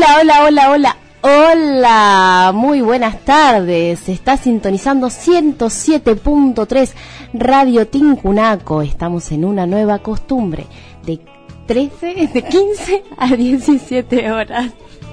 Hola, muy buenas tardes. Se está sintonizando 107.3 Radio Tincunaco. Estamos en una nueva costumbre de 15 a 17 horas.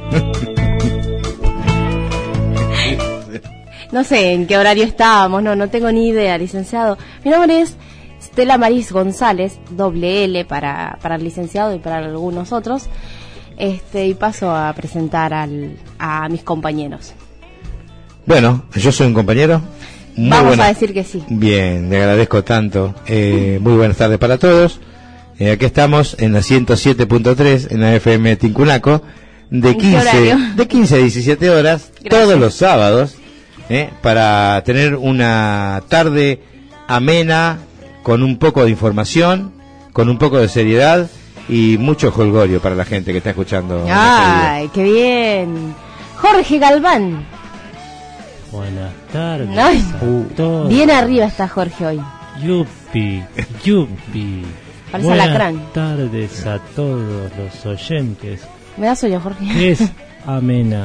No sé en qué horario estábamos, no tengo ni idea, licenciado. Mi nombre es Stella Maris González, doble L para el licenciado y para algunos otros. Y paso a presentar a mis compañeros. Bueno, yo soy un compañero. Vamos a decir que sí. Bien, le agradezco tanto. Muy buenas tardes para todos. Aquí estamos en la 107.3 en la FM Tincunaco de 15 a 17 horas. Gracias. Todos los sábados, para tener una tarde amena, con un poco de información, con un poco de seriedad y mucho jolgorio para la gente que está escuchando. ¡Ay, qué bien! Jorge Galván. Buenas tardes. Ay, bien arriba está Jorge hoy. Yupi. Parece alacrán. Buenas tardes a todos los oyentes. ¿Me das sueño, Jorge? ¿Qué es amena?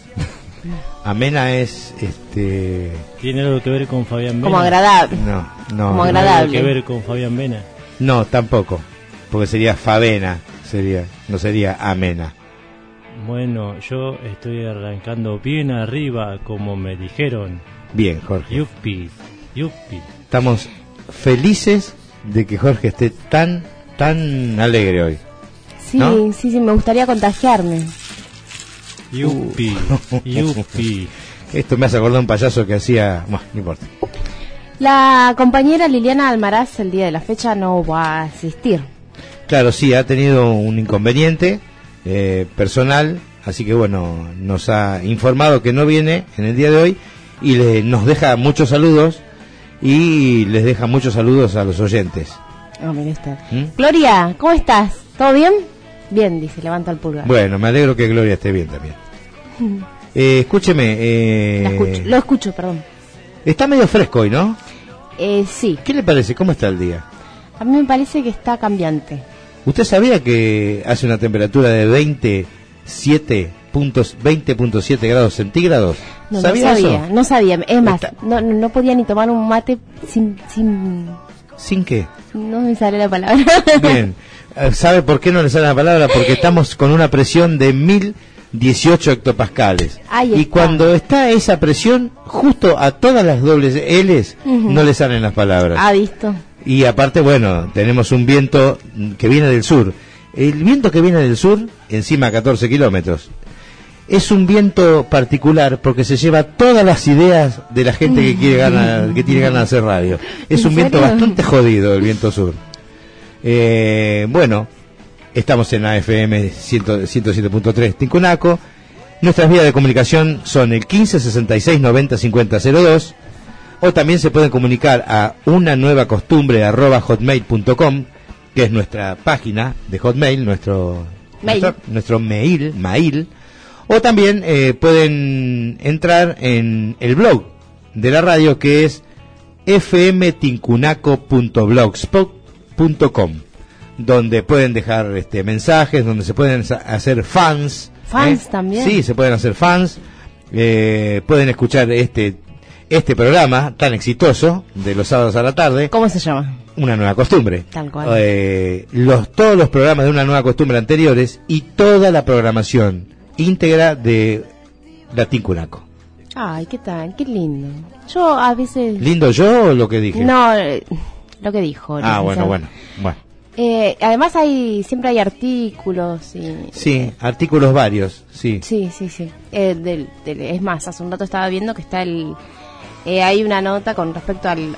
Amena es, ¿Tiene algo que ver con Fabián Vena? Como agradable. No. Como ¿Tiene agradable. algo que ver con Fabián Vena? No, tampoco. Porque sería Favena, no sería amena. Bueno, yo estoy arrancando bien arriba, como me dijeron. Bien, Jorge. Yupi. Estamos felices de que Jorge esté tan alegre hoy. Sí, ¿no? sí, me gustaría contagiarme. Yupi. Esto me hace acordar un payaso que hacía... Bueno, no importa. La compañera Liliana Almaraz el día de la fecha no va a asistir. Claro, sí, ha tenido un inconveniente personal, así que bueno, nos ha informado que no viene en el día de hoy y nos deja muchos saludos y les deja muchos saludos a los oyentes. Mira usted. Gloria, ¿cómo estás? ¿Todo bien? Bien, dice, levanta el pulgar. Bueno, me alegro que Gloria esté bien también. Escúcheme. Lo escucho, perdón. Está medio fresco hoy, ¿no? Sí. ¿Qué le parece? ¿Cómo está el día? A mí me parece que está cambiante. ¿Usted sabía que hace una temperatura de 20.7 grados centígrados? No ¿Sabía eso? No sabía. Es más, no podía ni tomar un mate sin... ¿Sin qué? No me sale la palabra. Bien. ¿Sabe por qué no le sale la palabra? Porque estamos con una presión de 1018 hectopascales. Y cuando está esa presión, justo a todas las dobles L's no le salen las palabras. Visto. Y aparte, bueno, tenemos un viento que viene del sur. El viento que viene del sur, encima a 14 kilómetros, es un viento particular porque se lleva todas las ideas de la gente que tiene ganas de hacer radio. Es un viento bastante jodido, el viento sur. Bueno, estamos en AFM 107.3 Tincunaco. Nuestras vías de comunicación son el 15 66 90 50 02. O también se pueden comunicar a unanuevacostumbre@hotmail.com, que es nuestra página de Hotmail, nuestro mail. O también pueden entrar en el blog de la radio, que es fmtincunaco.blogspot.com, donde pueden dejar mensajes, donde se pueden hacer fans. ¿Fans también? Sí, se pueden hacer fans. Pueden escuchar este programa tan exitoso de los sábados a la tarde. ¿Cómo se llama? Una nueva costumbre. Tal cual. Todos los programas de Una Nueva Costumbre anteriores y toda la programación íntegra de la Tincunaco. Ay, ¿qué tal? Qué lindo. Yo a veces... ¿Lindo yo o lo que dije? No, lo que dijo. Bueno. Además siempre hay artículos y... Sí, artículos varios, sí. Sí. Es más, hace un rato estaba viendo que está hay una nota con respecto al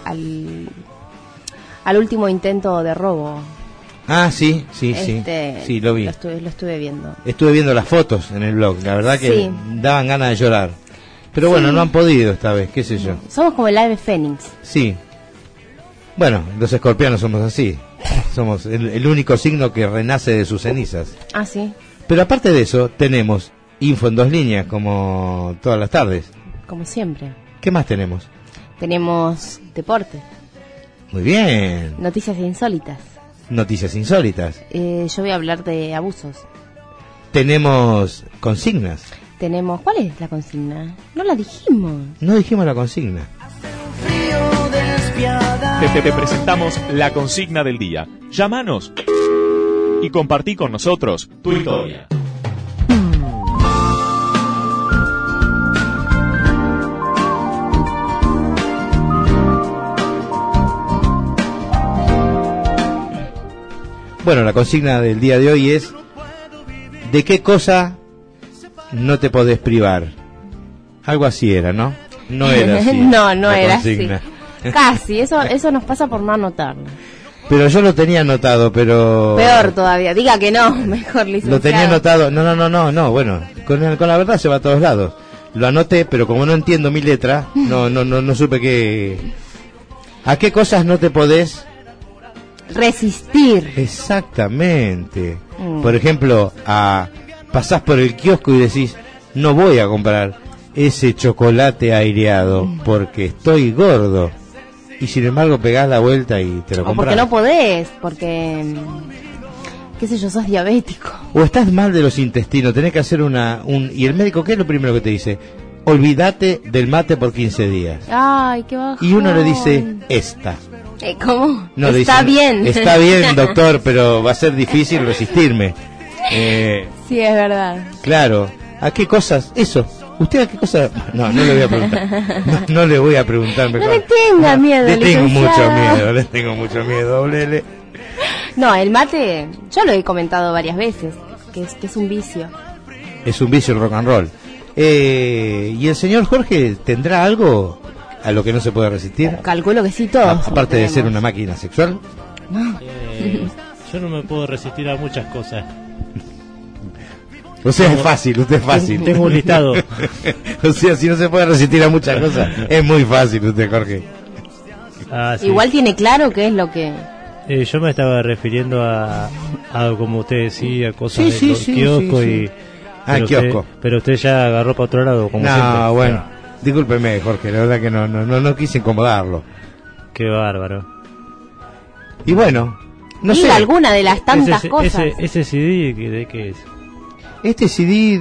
último intento de robo. Sí, lo vi. Lo estuve viendo. Estuve viendo las fotos en el blog, la verdad que sí, daban ganas de llorar. Pero bueno, no han podido esta vez, qué sé yo. Somos como el ave fénix. Sí. Bueno, los escorpianos somos así. Somos el único signo que renace de sus cenizas. Sí. Pero aparte de eso, tenemos info en 2 líneas, como todas las tardes. Como siempre. ¿Qué más tenemos? Tenemos deporte. Muy bien. Noticias insólitas. Noticias insólitas. Yo voy a hablar de abusos. tenemos consignas. ¿Cuál es la consigna? No la dijimos. No dijimos la consigna. Te presentamos la consigna del día. Llámanos y compartí con nosotros tu historia. Bueno, la consigna del día de hoy es: ¿de qué cosa no te podés privar? Algo así era, ¿no? No era así. No la era consigna. así. Casi, eso nos pasa por no anotarlo. Pero yo lo tenía anotado, pero... Peor todavía, diga que no, mejor licenciado. Lo tenía anotado, no, bueno, con la verdad se va a todos lados. Lo anoté, pero como no entiendo mi letra, no supe qué... ¿A qué cosas no te podés... resistir? Exactamente. Por ejemplo, pasás por el kiosco y decís, no voy a comprar ese chocolate aireado porque estoy gordo. Y sin embargo pegás la vuelta y te lo compras. O porque no podés, porque, qué sé yo, sos diabético. O estás mal de los intestinos, tenés que hacer y el médico, ¿qué es lo primero que te dice? Olvídate del mate por 15 días. Ay, qué bajón. Y uno le dice, esta. ¿Cómo? No, está bien. Está bien, doctor, pero va a ser difícil resistirme. Sí, es verdad. Claro. ¿A qué cosas? Eso. ¿Usted a qué cosas? No le voy a preguntar. No le voy a preguntar. Mejor. No le tenga miedo, le tengo mucho miedo, Blele. No, el mate, yo lo he comentado varias veces, que es un vicio. Es un vicio el rock and roll. ¿Y el señor Jorge tendrá algo a lo que no se puede resistir? Calculo que sí, todos. Aparte de ser una máquina sexual. Yo no me puedo resistir a muchas cosas. O sea, es fácil, usted es fácil. Tengo un listado. O sea, si no se puede resistir a muchas cosas, es muy fácil usted, Jorge. Sí. Igual tiene claro qué es lo que... yo me estaba refiriendo a como usted decía, cosas de kiosco y... kiosco. Pero usted ya agarró para otro lado, como siempre. Bueno, discúlpeme, Jorge, la verdad que no quise incomodarlo. Qué bárbaro. Y bueno, no sé. Alguna de las tantas cosas. Ese CD, ¿de qué es? Este CD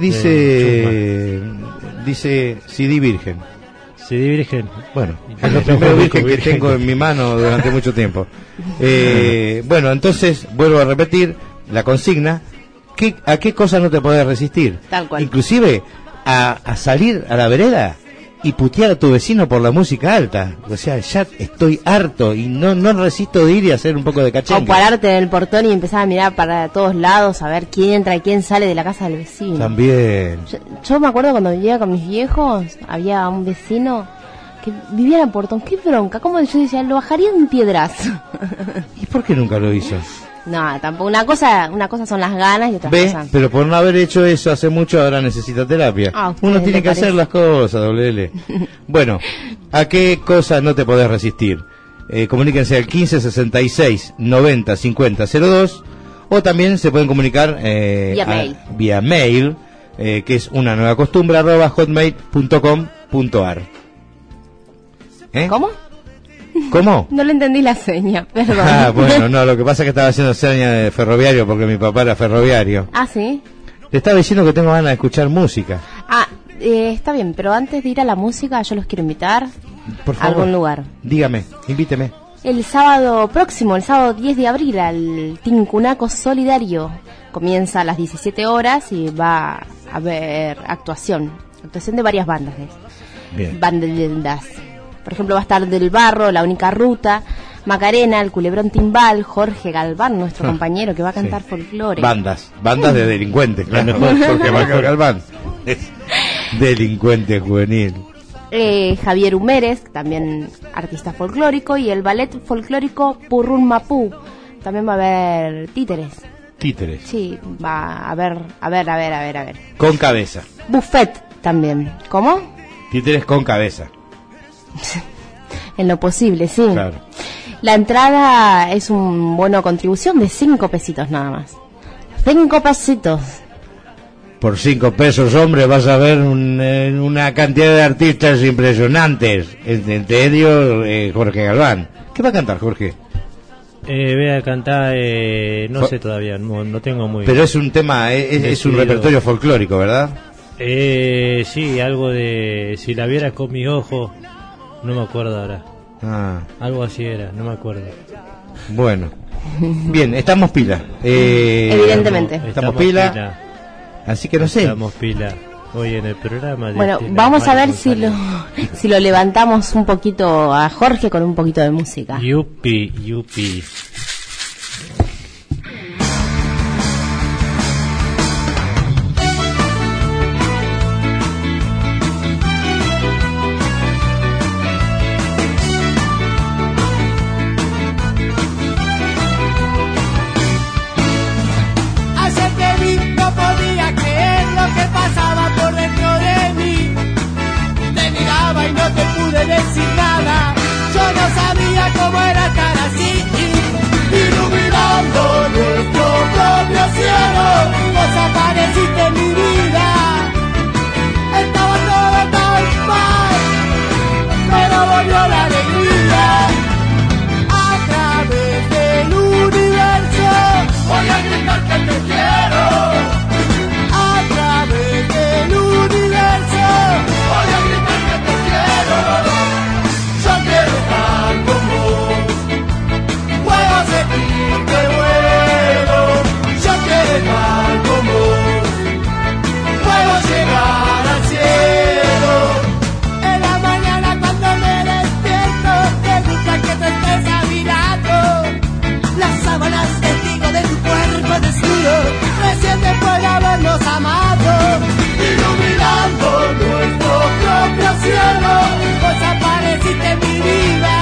dice CD virgen. CD virgen. Bueno, es lo primero virgen que tengo en mi mano durante mucho tiempo. Bueno, entonces vuelvo a repetir la consigna. ¿A qué cosas no te podés resistir? Tal cual. Inclusive a salir a la vereda y putear a tu vecino por la música alta. O sea, ya estoy harto y no resisto de ir y hacer un poco de cachengue. O pararte en el portón y empezar a mirar para todos lados, a ver quién entra y quién sale de la casa del vecino. También. Yo me acuerdo cuando vivía con mis viejos, había un vecino que vivía en el portón. ¡Qué bronca! Como yo decía, lo bajaría en piedrazo. ¿Y por qué nunca lo hizo? No, tampoco. Una cosa son las ganas y otra cosa. Pero por no haber hecho eso hace mucho, ahora necesita terapia. Uno tiene que hacer las cosas, WL. Bueno, ¿a qué cosas no te podés resistir? Comuníquense al 15 66 90 50 02 o también se pueden comunicar vía mail, que es una nueva costumbre @hotmail.com.ar. ¿Cómo? ¿Cómo? No le entendí la seña, perdón. Bueno, no, lo que pasa es que estaba haciendo seña de ferroviario porque mi papá era ferroviario. ¿Sí? Le estaba diciendo que tengo ganas de escuchar música. Está bien, pero antes de ir a la música yo los quiero invitar por favor, a algún lugar. Dígame, invíteme. El sábado 10 de abril, al Tincunaco Solidario. Comienza a las 17 horas y va a haber actuación de varias bandas. Bien. Bandas. Por ejemplo, va a estar Del Barro, La Única Ruta, Macarena, El Culebrón Timbal, Jorge Galván, nuestro compañero, que va a cantar folclore. Bandas de delincuentes, claro. Porque Jorge Galván es delincuente juvenil. Javier Humérez, también artista folclórico, y el ballet folclórico Purrún Mapú. También va a haber títeres. Títeres. Sí, va a ver. Con cabeza. Buffet también. ¿Cómo? Títeres con cabeza. En lo posible, sí. Claro. La entrada es un bono contribución de 5 pesitos nada más. 5 pesitos. Por 5 pesos, hombre, vas a ver una cantidad de artistas impresionantes. Entre ellos, Jorge Galván. ¿Qué va a cantar, Jorge? Voy a cantar, no sé todavía, no tengo muy... Pero es un tema, es un repertorio folclórico, ¿verdad? Sí, algo de Si la vieras con mis ojos, no me acuerdo ahora. Algo así era, no me acuerdo. Bueno, bien, estamos pila. Evidentemente. Estamos pila. Así que no sé. Estamos pila hoy en el programa. Bueno, vamos a ver si lo levantamos un poquito a Jorge con un poquito de música. Yupi. Decir nada, yo no sabía cómo era estar así, iluminando nuestro propio cielo, vos apareciste en mi vida, estaba todo tan mal, pero volvió la alegría, a través del universo, voy a gritar que te quiero, a través del universo, voy a gritar que te quiero. Yo quiero estar con vos, puedo sentir que vuelo. Yo quiero estar con vos, puedo llegar al cielo. En la mañana cuando me despierto, me gusta que te estés a mi lado. Las sábanas testigo de tu cuerpo desnudo, recién después de habernos amado. Iluminando nuestro propio cielo, vos apareciste en mi vida,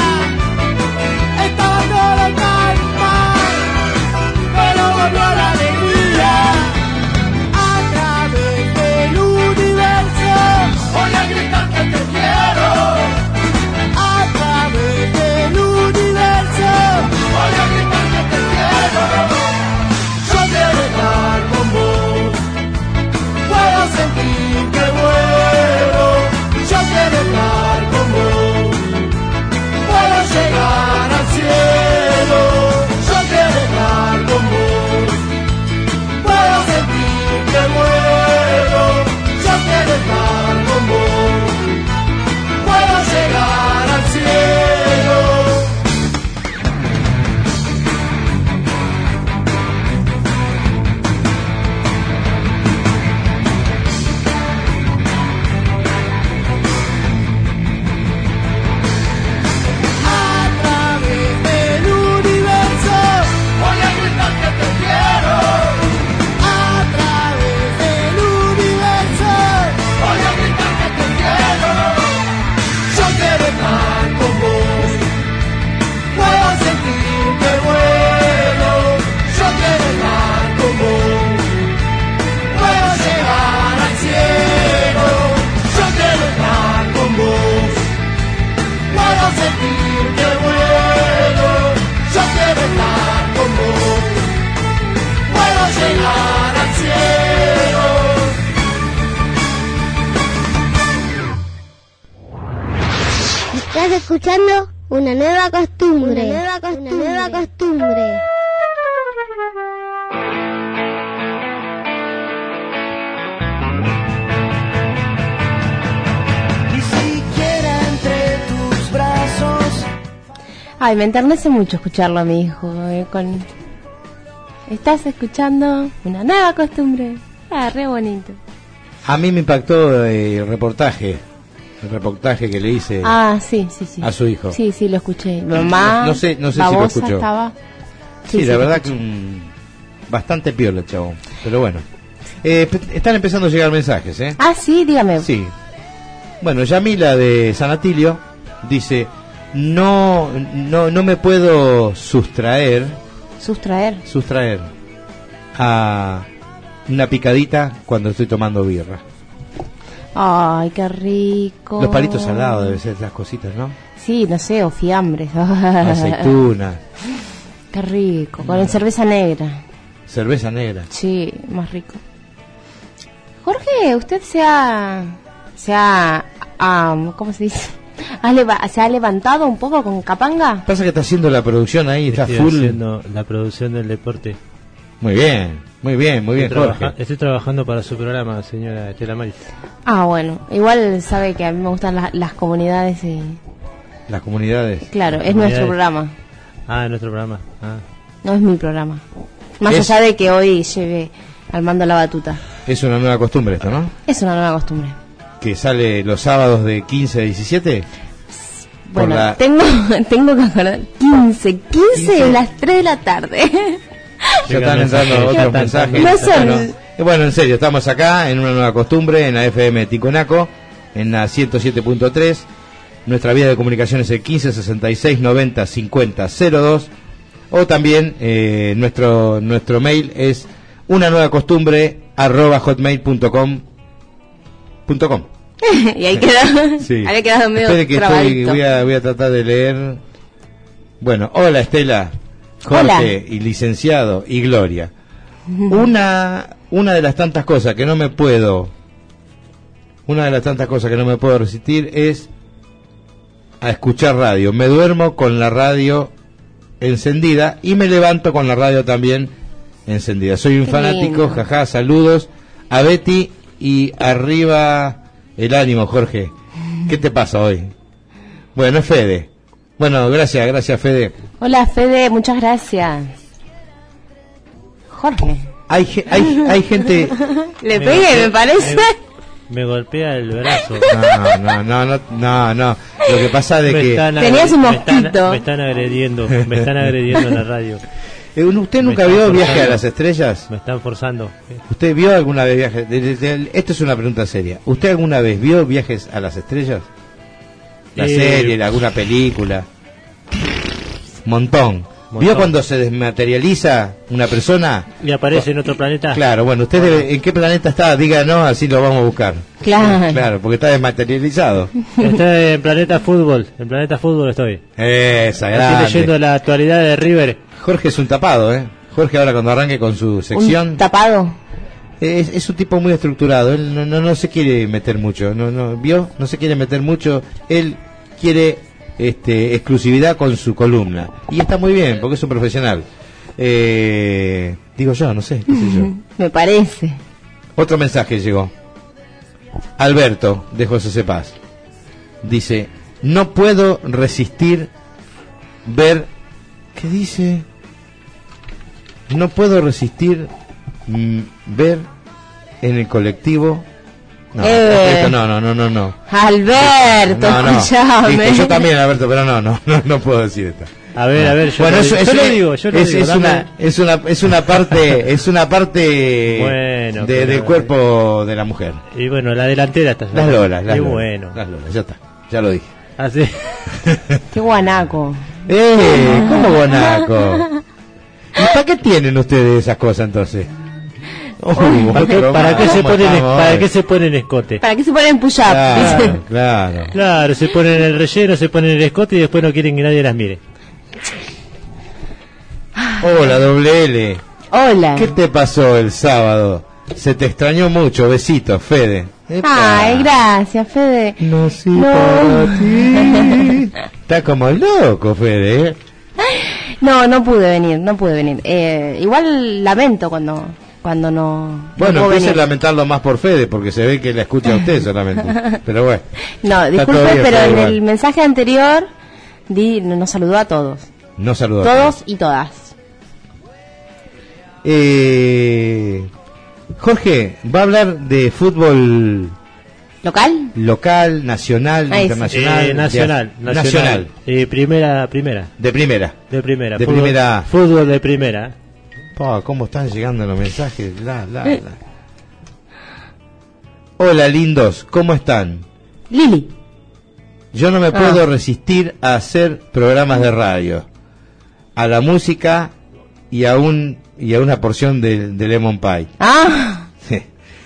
estaba todo tan mal, pero volvió la alegría, a través del universo, voy a gritar que te quiero, a través del universo, voy a gritar que te quiero, yo quiero estar con vos, puedo sentir que vuelo, yo quiero estar con vos, puedo llegar al cielo, yo quiero estar con vos, puedo sentir que vuelo, yo quiero estar con vos, puedo llegar al cielo. Sentir que vuelo, yo quiero estar con vos, puedo llegar al cielo. Estás escuchando una nueva costumbre, una nueva costumbre. Ay, me enternece mucho escucharlo a mi hijo. Estás escuchando una nueva costumbre. Re bonito. A mí me impactó el reportaje que le hice sí. a su hijo. Sí, lo escuché. Mamá, no sé si lo escuchó. Estaba... Sí, la verdad que bastante piola el chabón. Pero bueno, están empezando a llegar mensajes, ¿eh? Sí, dígame. Sí. Bueno, Yamila de San Atilio dice: No me puedo sustraer a una picadita cuando estoy tomando birra. Ay, qué rico. Los palitos salados deben ser esas cositas, ¿no? Sí, no sé, o fiambres. Aceituna. Qué rico, con cerveza negra. Cerveza negra. Sí, más rico. Jorge, usted se ha ¿cómo se dice? ¿Se ha levantado un poco con Capanga? Pasa que está haciendo la producción ahí, está full. Haciendo la producción del deporte. Muy bien, Jorge. Estoy trabajando para su programa, señora Estela Maris. Ah, bueno, igual sabe que a mí me gustan las comunidades y... Las comunidades. Claro, es nuestro programa. Ah, nuestro programa. Ah. No es mi programa. Más allá de que hoy lleve al mando la batuta. Es una nueva costumbre esto, ¿no? Es una nueva costumbre. ¿Que sale los sábados de 15 a 17? Bueno, tengo que acordar. 15 de las 3 de la tarde. Ya están entrando otros mensajes. No son... Bueno, en serio, estamos acá en una nueva costumbre, en la FM Tincunaco, en la 107.3. Nuestra vía de comunicación es el 15 66 90 50 02. O también nuestro mail es unanuevacostumbre@hotmail.com. Y ahí queda. Sí. Había quedado medio trabadito. Voy a tratar de leer. Bueno, hola Estela, Jorge, hola. Y licenciado y Gloria. Una de las tantas cosas que no me puedo resistir es a escuchar radio. Me duermo con la radio encendida y me levanto con la radio también encendida. Soy un fanático, jaja, saludos a Betty y arriba el ánimo, Jorge. ¿Qué te pasa hoy? Bueno, es Fede. Bueno, gracias Fede. Hola Fede, muchas gracias. Jorge. Hay gente... Le pegué, me parece. Me golpea el brazo. No. Lo que pasa es que... Tenías un mosquito. Me están agrediendo en la radio. ¿Usted nunca vio Viaje a las Estrellas? Me están forzando. ¿Usted vio alguna vez Viaje? Esto es una pregunta seria. ¿Usted alguna vez vio Viajes a las Estrellas? La serie, alguna película. Montón. ¿Vio cuando se desmaterializa una persona? ¿Y aparece en otro planeta? Claro, bueno, ¿usted en qué planeta está? Díganos, así lo vamos a buscar. Claro, porque está desmaterializado. Estoy en Planeta Fútbol. En Planeta Fútbol estoy. Estoy leyendo la actualidad de River. Jorge es un tapado, ¿eh? Jorge ahora cuando arranque con su sección... ¿Un tapado? Es un tipo muy estructurado. Él no se quiere meter mucho. No se quiere meter mucho. Él quiere... exclusividad con su columna y está muy bien porque es un profesional. Digo yo, no sé, qué sé yo. Me parece. Otro mensaje llegó. Alberto de José Cepaz dice: no puedo resistir ver... ¿Qué dice? No puedo resistir ver en el colectivo... No. Alberto, escuchame. Yo también, Alberto, pero no puedo decir esto. A ver, yo es una parte bueno, del cuerpo de la mujer. Y bueno, la delantera está. Las lolas, bueno. Las lolas, ya está, ya lo dije. ¿Ah, sí? Qué guanaco. ¿Cómo guanaco? ¿Y para qué tienen ustedes esas cosas entonces? ¿Para qué se ponen escote? ¿Para qué se ponen push-up? Claro, se ponen el relleno, se ponen el escote y después no quieren que nadie las mire. Hola, WL. Hola. ¿Qué te pasó el sábado? Se te extrañó mucho. Besitos, Fede. Ay, gracias, Fede. No, sí, para ti. Está como loco, Fede, ¿eh? No pude venir. Igual lamento cuando no... Bueno, empiece a lamentarlo más por Fede, porque se ve que la escucha a usted solamente. Pero bueno. No, disculpe, pero en el mensaje anterior nos saludó a todos. No saludó a todos y todas. Jorge, ¿va a hablar de fútbol local, nacional, internacional? Nacional. Primera. De primera. Fútbol de primera. ¿Cómo están llegando los mensajes? Hola, lindos, ¿cómo están? Lili. Yo no me puedo resistir a hacer programas de radio, a la música y a una porción de Lemon Pie. Sí.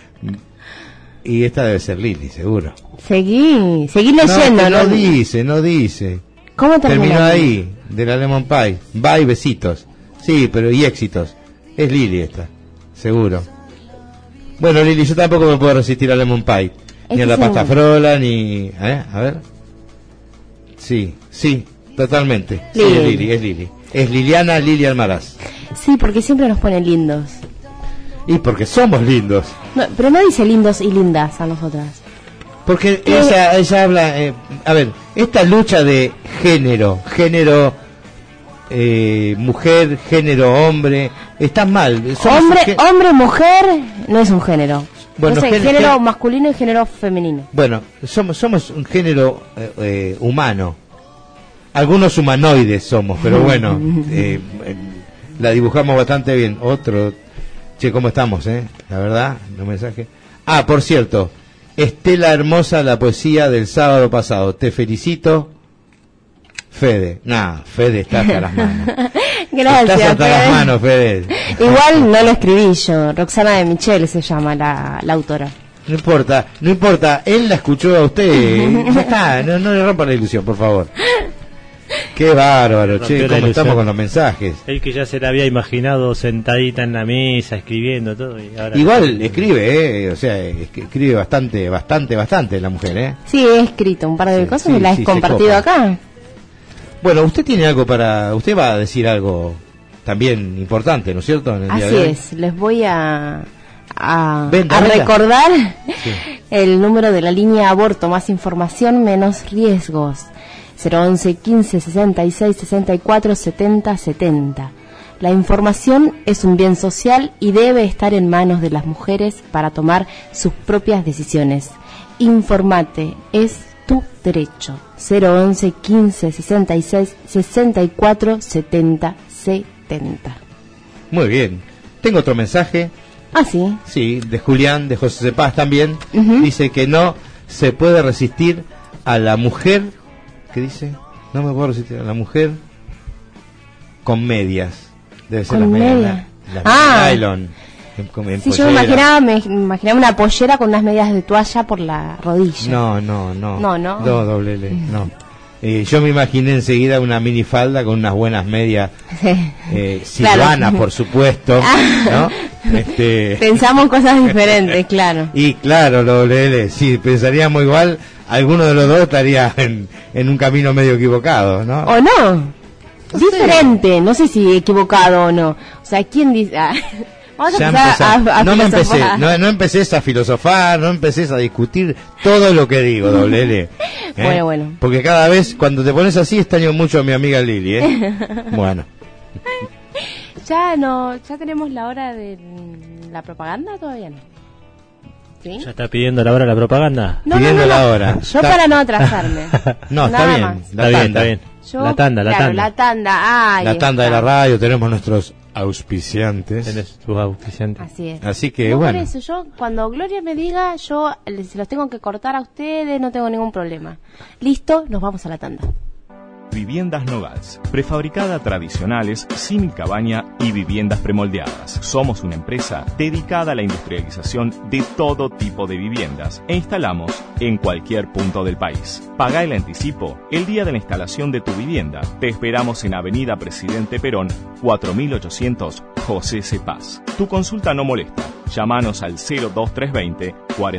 Y esta debe ser Lili, seguro. Seguí leyendo. No dice. ¿Cómo terminó ahí, de la Lemon Pie? Bye, besitos. Sí, pero y éxitos. Es Lili esta, seguro. Bueno, Lili, yo tampoco me puedo resistir a Lemon Pie. Ni a la pasta frola, ni... A ver. Sí, totalmente. Lili. Sí, es Lili. Es Liliana Lili Almaraz. Sí, porque siempre nos ponen lindos. Y porque somos lindos. No, pero no dice lindos y lindas a nosotras. Porque ella habla... a ver, esta lucha de género, mujer, género, hombre, está mal. Hombre, mujer, no es un género. Bueno, no sé, género masculino y género femenino. Bueno, somos un género humano. Algunos humanoides somos, pero bueno, la dibujamos bastante bien. Che, ¿cómo estamos, La verdad, un mensaje. Ah, por cierto, Estela Hermosa, la poesía del sábado pasado. Te felicito, Fede. Fede está hasta las manos. Gracias, Estás hasta las manos, Fede. Igual no lo escribí yo. Roxana de Michel se llama la autora. No importa. Él la escuchó a usted. Ya está, no le rompa la ilusión, por favor. Qué bárbaro, che, cómo estamos con los mensajes. El que ya se la había imaginado sentadita en la mesa, escribiendo todo. Y ahora igual escribe, o sea, escribe bastante la mujer, Sí, he escrito un par de cosas y las he compartido acá. Bueno, usted tiene algo usted va a decir algo también importante, ¿no es cierto? En el Así día de hoy. es, les voy a recordar el número de la línea aborto, más información, menos riesgos. 011 15 66 64 70 70. La información es un bien social y debe estar en manos de las mujeres para tomar sus propias decisiones. Informate, es tu derecho. 011 15 66 64 70 70. Muy bien. Tengo otro mensaje. Ah, sí. Sí, de Julián, de José de Paz también. Dice que no se puede resistir a la mujer. ¿Qué dice? No me puedo resistir a la mujer con medias. Debe ser las medias. Las nylon. Sí, yo me imaginaba una pollera con unas medias de toalla por la rodilla. No. No, doble L, no. Yo me imaginé enseguida una minifalda con unas buenas medias. Silvana, claro. Por supuesto. ¿No? Pensamos cosas diferentes, claro. Y claro, doble L, sí, pensaríamos igual. Alguno de los dos estaría en un camino medio equivocado, ¿no? ¿O no? Diferente, no sé si equivocado o no. O sea, ¿quién dice? Vamos a empezar a no empecés a filosofar, no empecés a discutir todo lo que digo, doble L. Bueno. Porque cada vez, cuando te pones así, extraño mucho a mi amiga Lili, Bueno. ¿Ya tenemos la hora de la propaganda? Todavía no. ¿Sí? ¿Ya está pidiendo la hora de la propaganda? No. La hora. Yo para no atrasarme. No, está bien. Está bien. La tanda. La tanda. La tanda de la radio, tenemos nuestros auspiciantes. Tenés tus auspiciantes. Así es. Así que bueno. Por eso, yo, cuando Gloria me diga, yo se los tengo que cortar a ustedes, no tengo ningún problema. Listo, nos vamos a la tanda. Viviendas Nogals, prefabricada tradicionales, sin cabaña y viviendas premoldeadas. Somos una empresa dedicada a la industrialización de todo tipo de viviendas e instalamos en cualquier punto del país. Pagá el anticipo el día de la instalación de tu vivienda. Te esperamos en Avenida Presidente Perón, 4800, José C. Paz. Tu consulta no molesta. Llámanos al 02320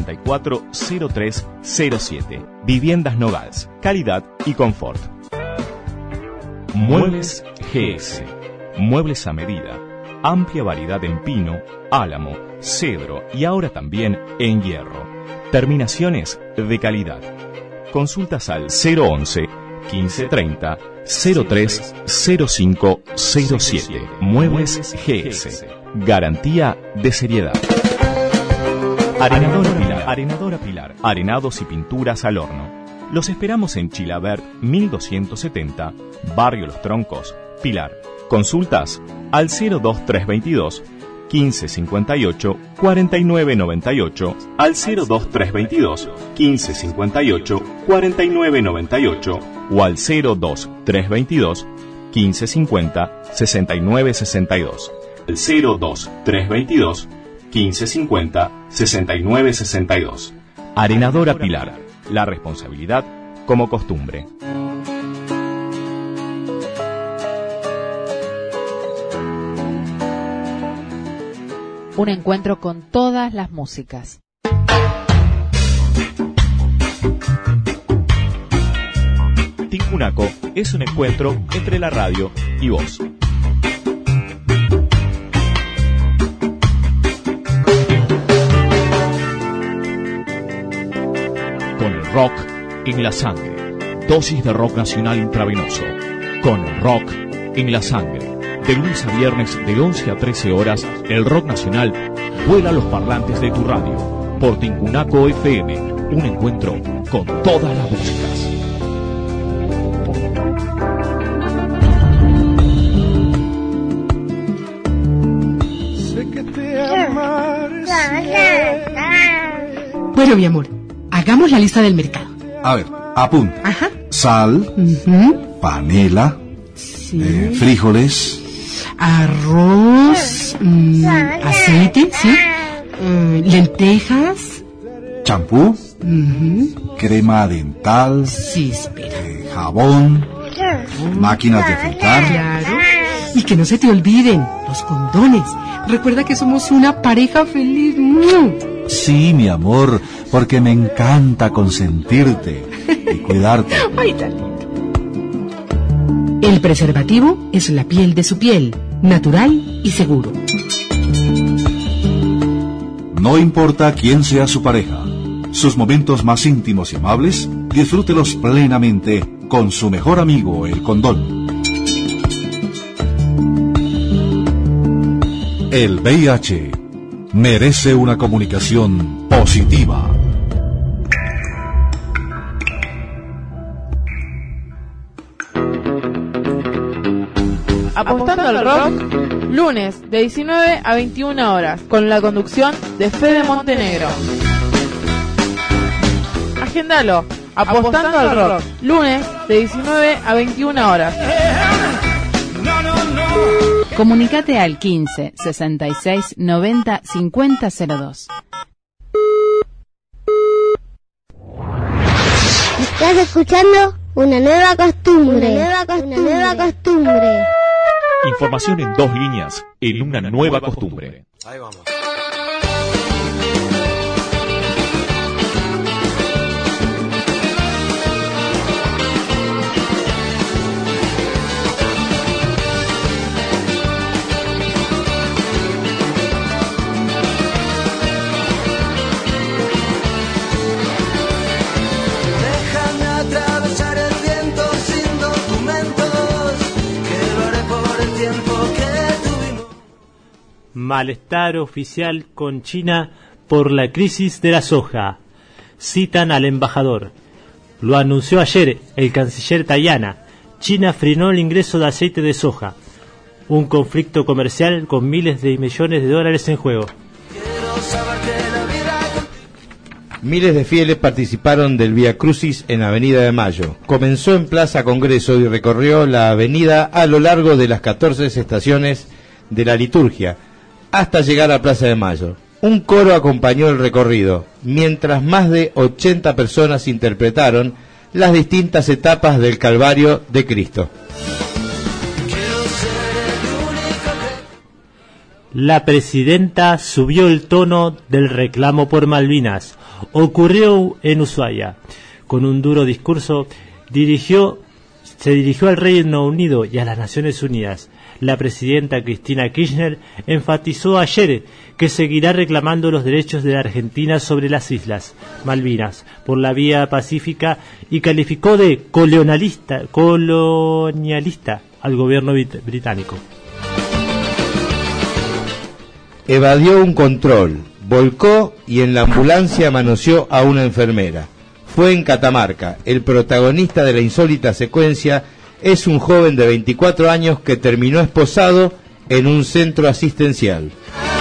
440307. Viviendas Nogals, calidad y confort. Muebles GS. Muebles a medida. Amplia variedad en pino, álamo, cedro y ahora también en hierro. Terminaciones de calidad. Consultas al 011 1530 030507. Muebles GS. Garantía de seriedad. Arenadora Pilar. Arenados y pinturas al horno. Los esperamos en Chilabert 1270, Barrio Los Troncos, Pilar. Consultas al 02322 1558 4998, al 02322 1558 4998 o al 02322 1550 6962. El 02322 1550 6962. Arenadora Pilar. La responsabilidad como costumbre. Un encuentro con todas las músicas. Tincuna Tincunaco es un encuentro entre la radio y vos. Con el rock en la sangre. Dosis de rock nacional intravenoso. Con el rock en la sangre. De lunes a viernes de 11 a 13 horas, el rock nacional vuela a los parlantes de tu radio. Por Tincunaco FM, un encuentro con todas las músicas. Sé que te amaré. Bueno, mi amor, hagamos la lista del mercado. A ver, apunta. Ajá. Sal, panela, Sí. frijoles, Arroz, aceite, ¿sí? Lentejas. champú, crema dental, Sí, espera. jabón, máquinas de afeitar. Claro. Y que no se te olviden, los condones. Recuerda que somos una pareja feliz. Sí, mi amor, porque me encanta consentirte y cuidarte. Ay, tan lindo. El preservativo es la piel de su piel, natural y seguro. No importa quién sea su pareja, sus momentos más íntimos y amables, disfrútelos plenamente con su mejor amigo, el condón. El VIH merece una comunicación positiva. Apostando al Rock, lunes de 19 a 21 horas, con la conducción de Fede Montenegro. Agéndalo, Apostando al Rock, lunes de 19 a 21 horas. Comunicate al 15 66 90 50 02. Estás escuchando una nueva costumbre. Una nueva costumbre. Información en 2 líneas, en una nueva costumbre. Ahí vamos. Déjame atravesar el viento sin documentos, que lo haré por el tiempo que tuvimos. Malestar oficial con China por la crisis de la soja. Citan al embajador. Lo anunció ayer el canciller Tayana. China frenó el ingreso de aceite de soja. Un conflicto comercial con miles de millones de dólares en juego. Miles de fieles participaron del Vía Crucis en Avenida de Mayo. Comenzó en Plaza Congreso y recorrió la avenida a lo largo de las 14 estaciones de la liturgia, hasta llegar a Plaza de Mayo. Un coro acompañó el recorrido, mientras más de 80 personas interpretaron las distintas etapas del Calvario de Cristo. La presidenta subió el tono del reclamo por Malvinas. Ocurrió en Ushuaia. Con un duro discurso se dirigió al Reino Unido y a las Naciones Unidas. La presidenta Cristina Kirchner enfatizó ayer que seguirá reclamando los derechos de la Argentina sobre las islas Malvinas por la vía pacífica y calificó de colonialista al gobierno británico. Evadió un control, volcó y en la ambulancia manoseó a una enfermera. Fue en Catamarca. El protagonista de la insólita secuencia es un joven de 24 años que terminó esposado en un centro asistencial.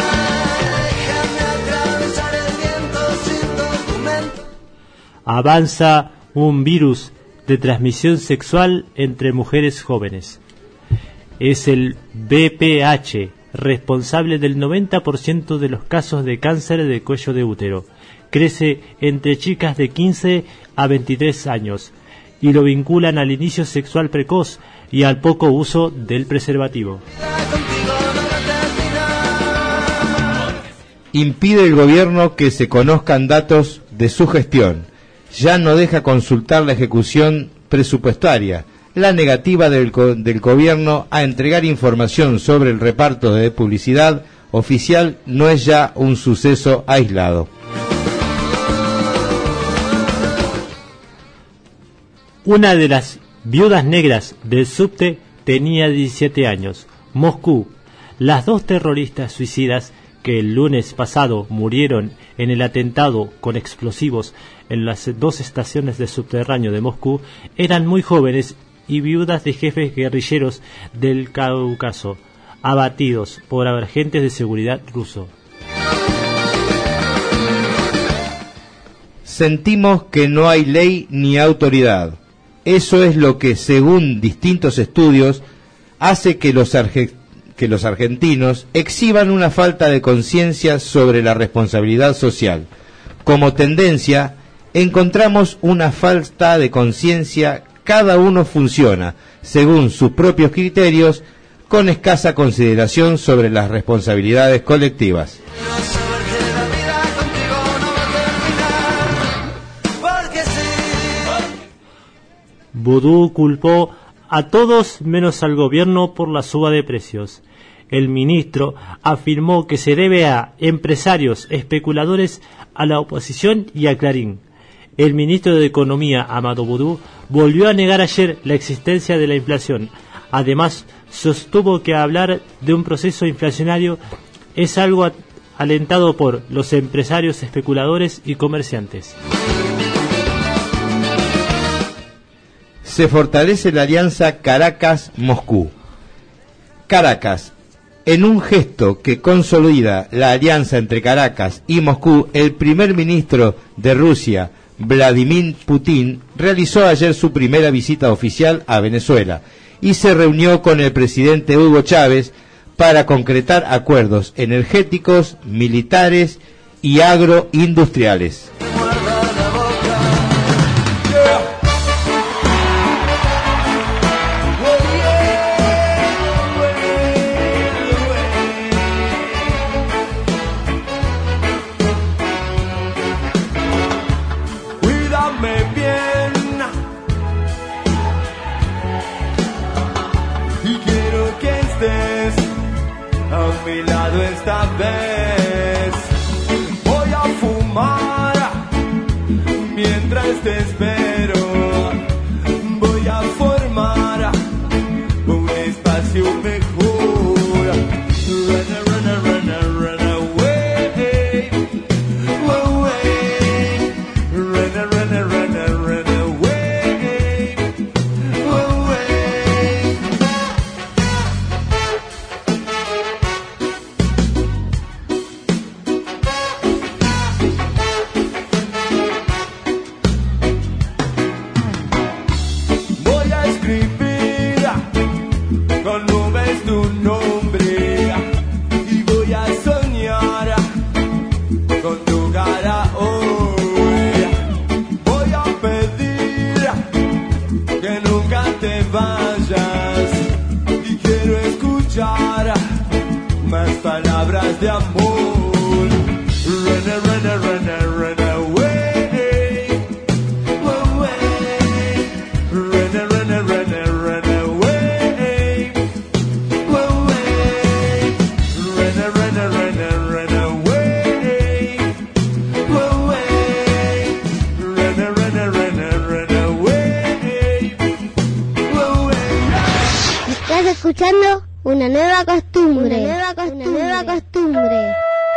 Avanza un virus de transmisión sexual entre mujeres jóvenes. Es el VPH, responsable del 90% de los casos de cáncer de cuello de útero. Crece entre chicas de 15 a 23 años y lo vinculan al inicio sexual precoz y al poco uso del preservativo. Impide el gobierno que se conozcan datos de su gestión. Ya no deja consultar la ejecución presupuestaria, la negativa del gobierno a entregar información sobre el reparto de publicidad oficial no es ya un suceso aislado. Una de las viudas negras del subte tenía 17 años. Moscú. Las dos terroristas suicidas que el lunes pasado murieron en el atentado con explosivos en las dos estaciones de subterráneo de Moscú eran muy jóvenes y viudas de jefes guerrilleros del Cáucaso, abatidos por agentes de seguridad rusos. Sentimos que no hay ley ni autoridad. Eso es lo que, según distintos estudios, hace que los argentinos exhiban una falta de conciencia sobre la responsabilidad social. Como tendencia, encontramos una falta de conciencia. Cada uno funciona según sus propios criterios, con escasa consideración sobre las responsabilidades colectivas. Vudú culpó a todos menos al gobierno por la suba de precios. El ministro afirmó que se debe a empresarios especuladores, a la oposición y a Clarín. El ministro de Economía, Amado Vudú, volvió a negar ayer la existencia de la inflación. Además, sostuvo que hablar de un proceso inflacionario es algo alentado por los empresarios especuladores y comerciantes. Se fortalece la alianza Caracas-Moscú. Caracas. En un gesto que consolida la alianza entre Caracas y Moscú, el primer ministro de Rusia, Vladimir Putin, realizó ayer su primera visita oficial a Venezuela y se reunió con el presidente Hugo Chávez para concretar acuerdos energéticos, militares y agroindustriales. Esta vez voy a fumar mientras te espero. Voy a formar un espacio mejor. Run away, away. Run away, away. Más palabras de amor. Run away, away. Run away, away. Run away, away. Run away, away. Estás escuchando una nueva costumbre. Una nueva costumbre.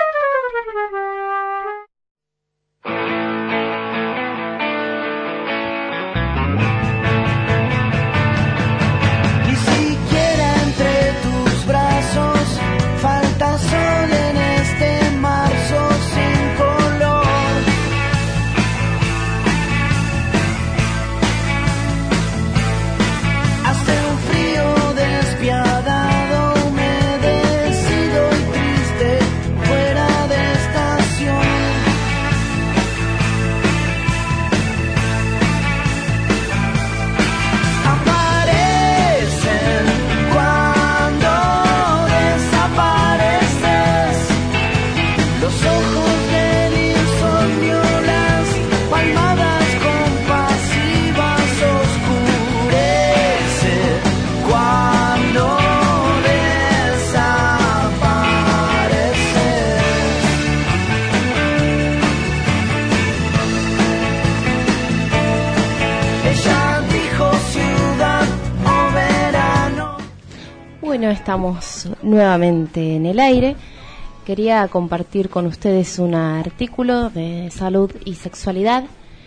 Ni siquiera entre tus brazos falta sol en este marzo sin color. Hace un frío despiadado, humedecido y triste, fuera de estación. Bueno, estamos nuevamente en el aire. Quería compartir con ustedes un artículo de salud y sexualidad.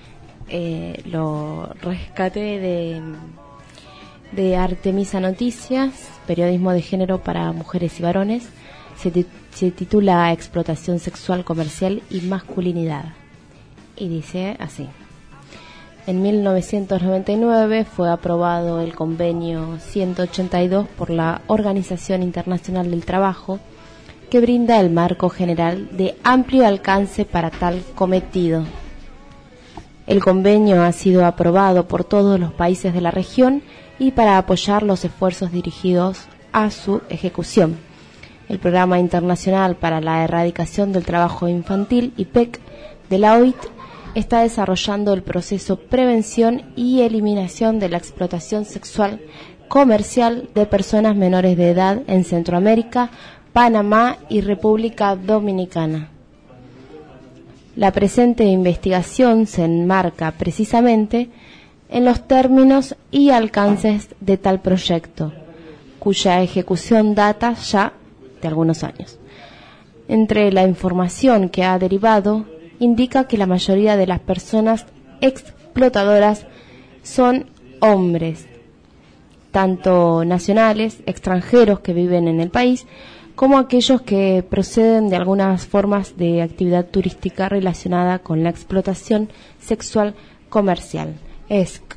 Lo rescaté de Artemisa Noticias, periodismo de género para mujeres y varones. Se titula Explotación sexual comercial y masculinidad. Y dice así. En 1999 fue aprobado el convenio 182 por la Organización Internacional del Trabajo, que brinda el marco general de amplio alcance para tal cometido. El convenio ha sido aprobado por todos los países de la región y para apoyar los esfuerzos dirigidos a su ejecución. El Programa Internacional para la Erradicación del Trabajo Infantil, IPEC, de la OIT, está desarrollando el proceso prevención y eliminación de la explotación sexual comercial de personas menores de edad en Centroamérica, Panamá y República Dominicana. La presente investigación se enmarca precisamente en los términos y alcances de tal proyecto, cuya ejecución data ya de algunos años. Entre la información que ha derivado, indica que la mayoría de las personas explotadoras son hombres, tanto nacionales, extranjeros que viven en el país, como aquellos que proceden de algunas formas de actividad turística relacionada con la explotación sexual comercial, ESC.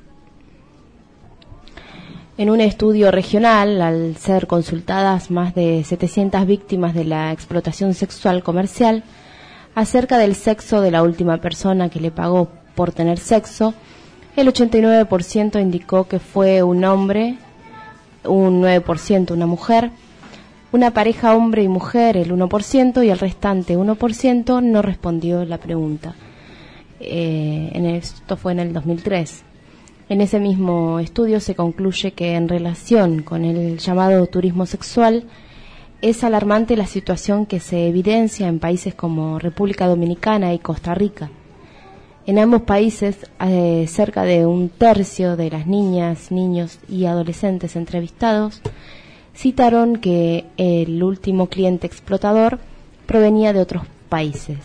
En un estudio regional, al ser consultadas más de 700 víctimas de la explotación sexual comercial, acerca del sexo de la última persona que le pagó por tener sexo, el 89% indicó que fue un hombre, un 9% una mujer, una pareja hombre y mujer el 1% y el restante 1% no respondió la pregunta. Esto fue en el 2003. En ese mismo estudio se concluye que en relación con el llamado turismo sexual, es alarmante la situación que se evidencia en países como República Dominicana y Costa Rica. En ambos países, cerca de un tercio de las niñas, niños y adolescentes entrevistados citaron que el último cliente explotador provenía de otros países.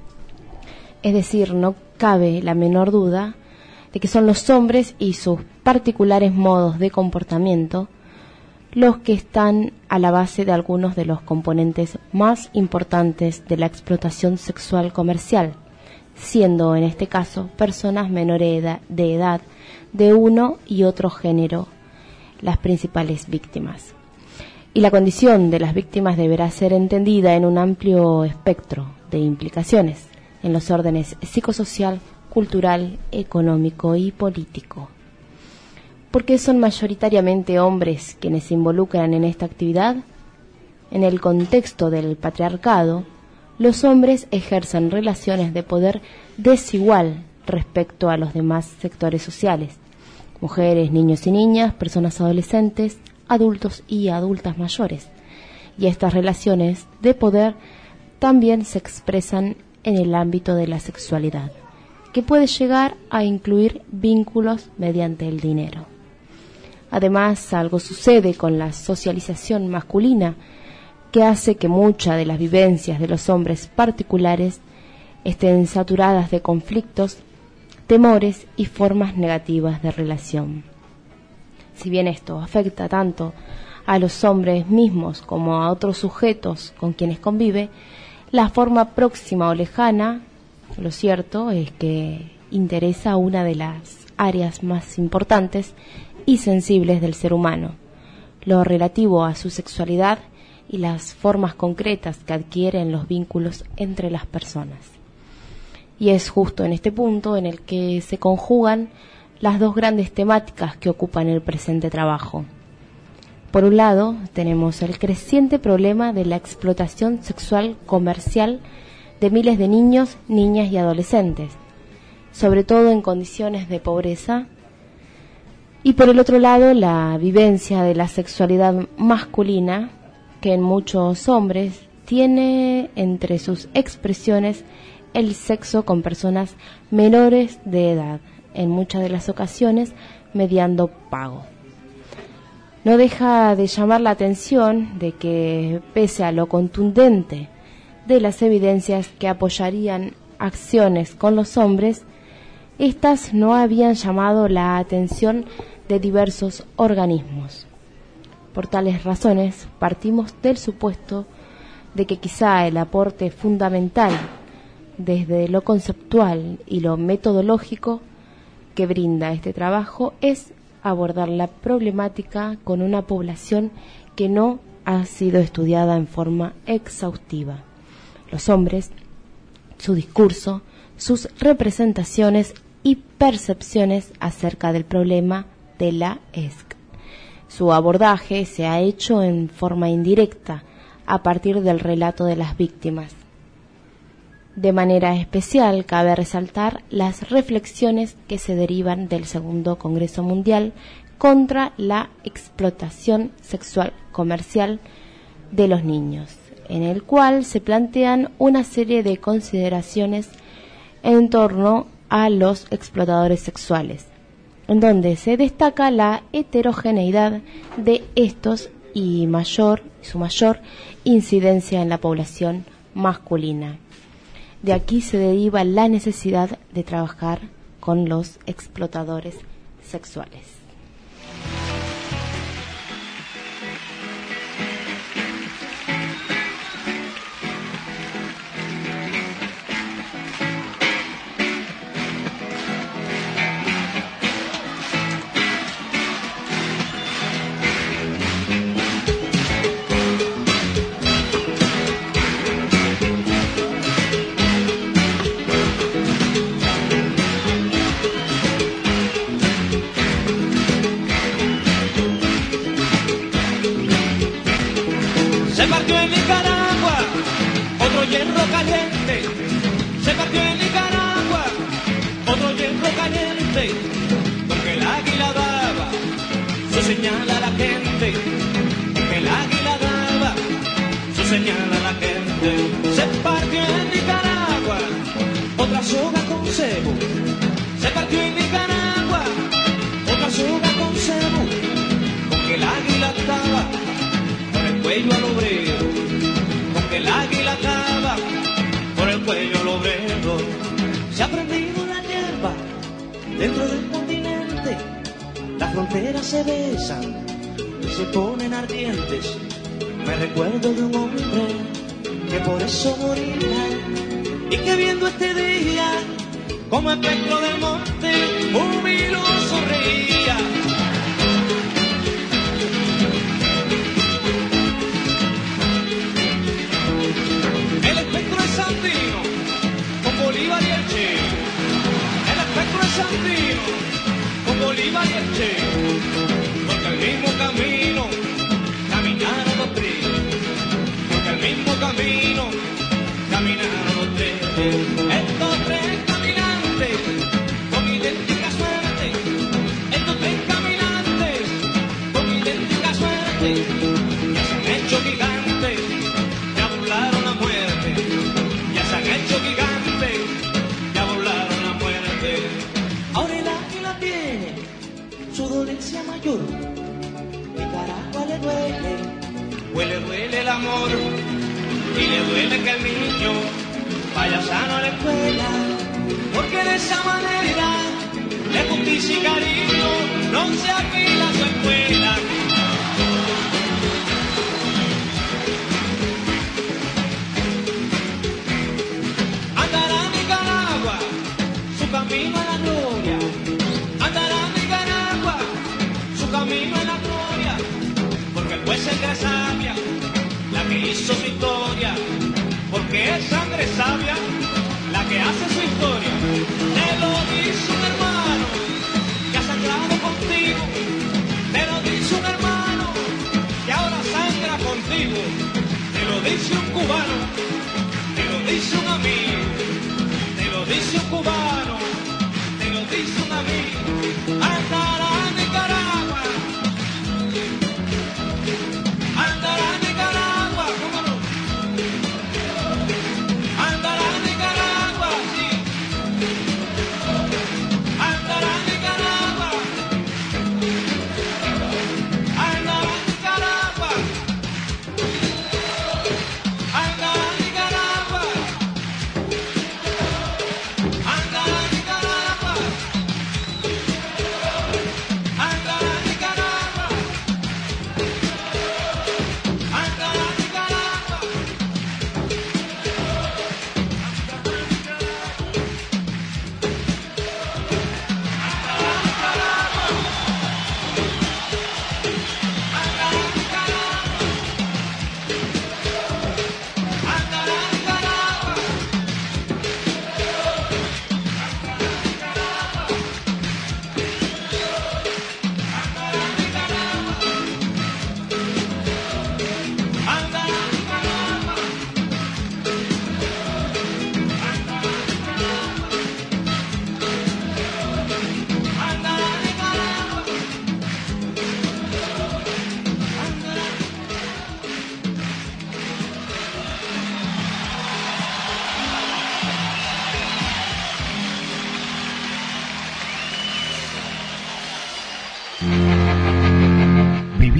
Es decir, no cabe la menor duda de que son los hombres y sus particulares modos de comportamiento los que están a la base de algunos de los componentes más importantes de la explotación sexual comercial, siendo en este caso personas menores de edad de uno y otro género las principales víctimas. Y la condición de las víctimas deberá ser entendida en un amplio espectro de implicaciones en los órdenes psicosocial, cultural, económico y político. ¿Por qué son mayoritariamente hombres quienes se involucran en esta actividad? En el contexto del patriarcado, los hombres ejercen relaciones de poder desigual respecto a los demás sectores sociales: mujeres, niños y niñas, personas adolescentes, adultos y adultas mayores. Y estas relaciones de poder también se expresan en el ámbito de la sexualidad, que puede llegar a incluir vínculos mediante el dinero. Además, algo sucede con la socialización masculina que hace que muchas de las vivencias de los hombres particulares estén saturadas de conflictos, temores y formas negativas de relación. Si bien esto afecta tanto a los hombres mismos como a otros sujetos con quienes convive, la forma próxima o lejana, lo cierto es que interesa una de las áreas más importantes y sensibles del ser humano, lo relativo a su sexualidad y las formas concretas que adquieren los vínculos entre las personas. Y es justo en este punto en el que se conjugan las dos grandes temáticas que ocupan el presente trabajo. Por un lado, tenemos el creciente problema de la explotación sexual comercial de miles de niños, niñas y adolescentes, sobre todo en condiciones de pobreza. Y por el otro lado, la vivencia de la sexualidad masculina, que en muchos hombres tiene entre sus expresiones el sexo con personas menores de edad, en muchas de las ocasiones mediando pago. No deja de llamar la atención de que, pese a lo contundente de las evidencias que apoyarían acciones con los hombres, estas no habían llamado la atención de diversos organismos. Por tales razones, partimos del supuesto de que quizá el aporte fundamental desde lo conceptual y lo metodológico que brinda este trabajo es abordar la problemática con una población que no ha sido estudiada en forma exhaustiva. Los hombres, su discurso, sus representaciones y percepciones acerca del problema de la ESC. Su abordaje se ha hecho en forma indirecta a partir del relato de las víctimas. De manera especial, cabe resaltar las reflexiones que se derivan del Segundo Congreso Mundial contra la explotación sexual comercial de los niños, en el cual se plantean una serie de consideraciones en torno a los explotadores sexuales, en donde se destaca la heterogeneidad de estos y su mayor incidencia en la población masculina. De aquí se deriva la necesidad de trabajar con los explotadores sexuales. Se partió en Nicaragua otro hierro caliente. Se partió en Nicaragua otro hierro caliente. Porque el águila daba su señal a la gente. Porque el águila daba su señal a la gente. Se partió en Nicaragua otra soga con cebo. Se partió en Nicaragua otra soga con cebo. Porque el águila daba cuello al obrero, porque el águila acaba por el cuello al obrero. Se ha prendido la hierba dentro del continente, las fronteras se besan y se ponen ardientes. Me recuerdo de un hombre que por eso moría y que viendo este día como espectro del monte jubiloso reía. El espectro es Sandino, con Bolívar y el Che. El espectro es Sandino, con Bolívar y el Che. Porque el mismo camino caminaron los tres. Porque el mismo camino caminaron los tres. Estos tres caminantes con idéntica suerte. Estos tres caminantes con idéntica suerte. Ya se han hecho gigantes. La muerte, ya se han hecho gigantes, ya burlaron la muerte. Ahora el águila tiene su dolencia mayor. Nicaragua le duele, pues le duele el amor. Y le duele que el niño vaya sano a la escuela. Porque de esa manera, de justicia y cariño, no se afila su escuela. Camino a la gloria, andará Nicaragua, su camino a la gloria, porque el juez es de sabia, la que hizo su historia, porque es sangre sabia, la que hace su historia. Te lo dice un hermano que ha sangrado contigo, te lo dice un hermano que ahora sangra contigo, te lo dice un cubano, te lo dice un amigo, te lo dice un cubano. Dice un amigo, andará a Nicaragua, andará a Nicaragua, ¿cómo no? Andará a Nicaragua, sí, andará a Nicaragua, andará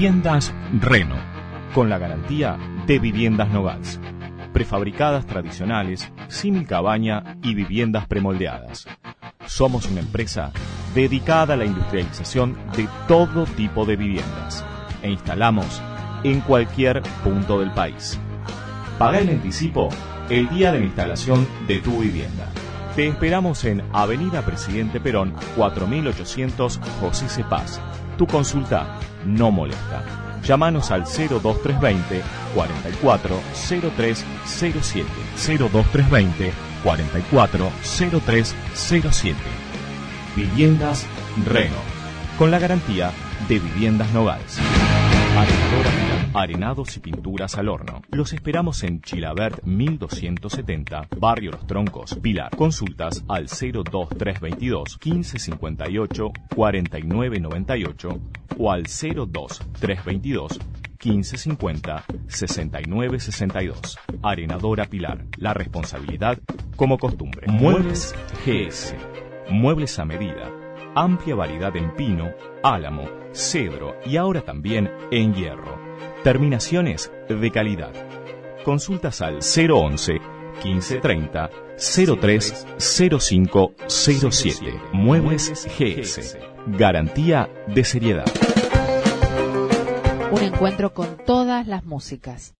Viviendas Reno, con la garantía de Viviendas Nogales. Prefabricadas tradicionales, símil cabaña y viviendas premoldeadas. Somos una empresa dedicada a la industrialización de todo tipo de viviendas e instalamos en cualquier punto del país. Paga el anticipo el día de la instalación de tu vivienda. Te esperamos en Avenida Presidente Perón, 4800 José C. Paz. Tu consulta no molesta. Llámanos al 02320 440307. 02320 440307. Viviendas Reno, con la garantía de Viviendas Nogales. Arenadora Pilar, arenados y pinturas al horno. Los esperamos en Chilabert 1270, Barrio Los Troncos, Pilar. Consultas al 02322 1558 4998 o al 02322 1550 6962. Arenadora Pilar, la responsabilidad como costumbre. Muebles GS, muebles a medida. Amplia variedad en pino, álamo, cedro y ahora también en hierro. Terminaciones de calidad. Consultas al 011 1530 030507. Muebles GS. Garantía de seriedad. Un encuentro con todas las músicas.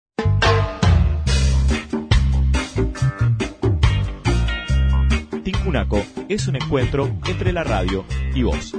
Tincunaco es un encuentro entre la radio y vos.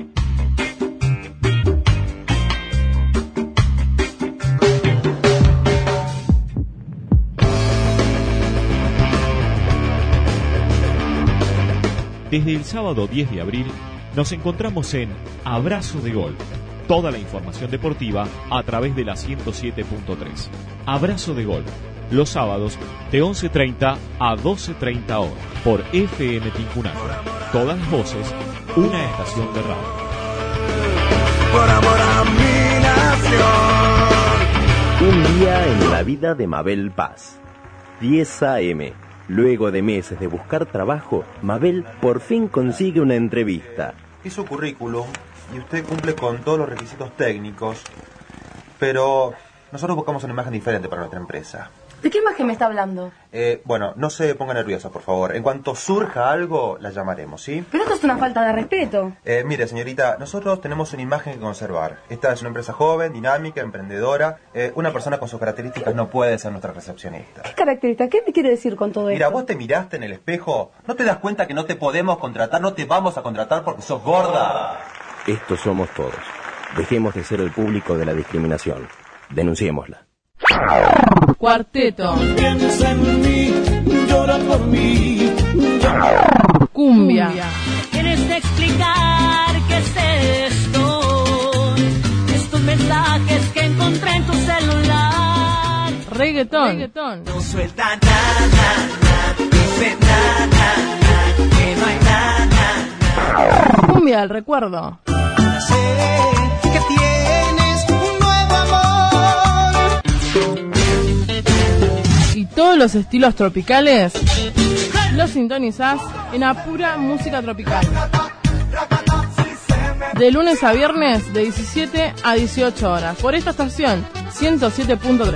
Desde el sábado 10 de abril nos encontramos en Abrazo de Gol. Toda la información deportiva a través de la 107.3. Abrazo de Gol. Los sábados de 11:30 a 12:30 horas por FM Tincunaco. Todas las voces, una estación de radio. Por amor a mi nación. Un día en la vida de Mabel Paz. 10 a.m. Luego de meses de buscar trabajo, Mabel por fin consigue una entrevista. Hizo currículum y usted cumple con todos los requisitos técnicos, pero nosotros buscamos una imagen diferente para nuestra empresa. ¿De qué imagen me está hablando? Bueno, no se ponga nerviosa, por favor. En cuanto surja algo, la llamaremos, ¿sí? Pero esto es una falta de respeto. Mire, señorita, nosotros tenemos una imagen que conservar. Esta es una empresa joven, dinámica, emprendedora. Una persona con sus características no puede ser nuestra recepcionista. ¿Qué características? ¿Qué me quiere decir con todo esto? Mira, vos te miraste en el espejo. ¿No te das cuenta que no te podemos contratar? No te vamos a contratar porque sos gorda. Estos somos todos. Dejemos de ser el público de la discriminación. Denunciémosla. Cuarteto. Piensa en mí, llora por mí. Cumbia. Tienes que explicar qué es esto. Estos mensajes que encontré en tu celular. Reggaetón. No suelta nada, dice nada, que no hay nada. Cumbia del recuerdo. Sé que tienes un nuevo amor. Y todos los estilos tropicales los sintonizás en Apura Música Tropical. De lunes a viernes de 17 a 18 horas. Por esta estación, 107.3.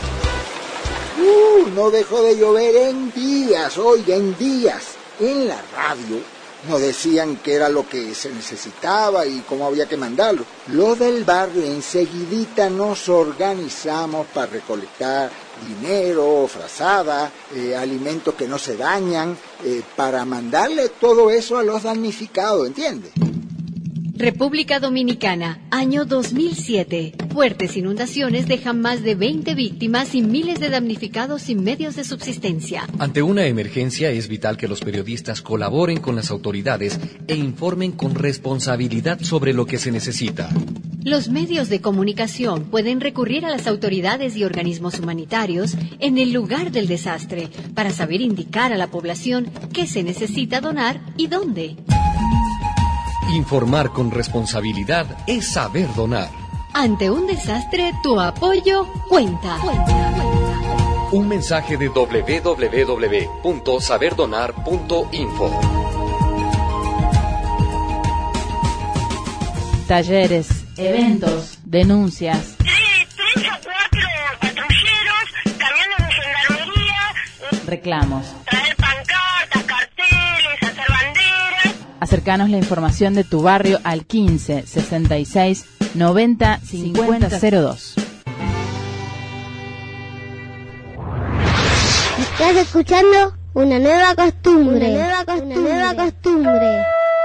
No dejó de llover en días, oiga, en días. En la radio nos decían que era lo que se necesitaba y cómo había que mandarlo. Los del barrio enseguidita nos organizamos para recolectar dinero, frazada, alimentos que no se dañan, para mandarle todo eso a los damnificados, ¿entiende? República Dominicana, año 2007. Fuertes inundaciones dejan más de 20 víctimas y miles de damnificados sin medios de subsistencia. Ante una emergencia es vital que los periodistas colaboren con las autoridades e informen con responsabilidad sobre lo que se necesita. Los medios de comunicación pueden recurrir a las autoridades y organismos humanitarios en el lugar del desastre para saber indicar a la población qué se necesita donar y dónde. Informar con responsabilidad es saber donar. Ante un desastre, tu apoyo cuenta. Un mensaje de www.saberdonar.info. Talleres, eventos, denuncias. reclamos. Traer pancartas, carteles, hacer banderas. Acercanos la información de tu barrio al 15 66 90 50 02. Estás escuchando una nueva costumbre. Una nueva costumbre.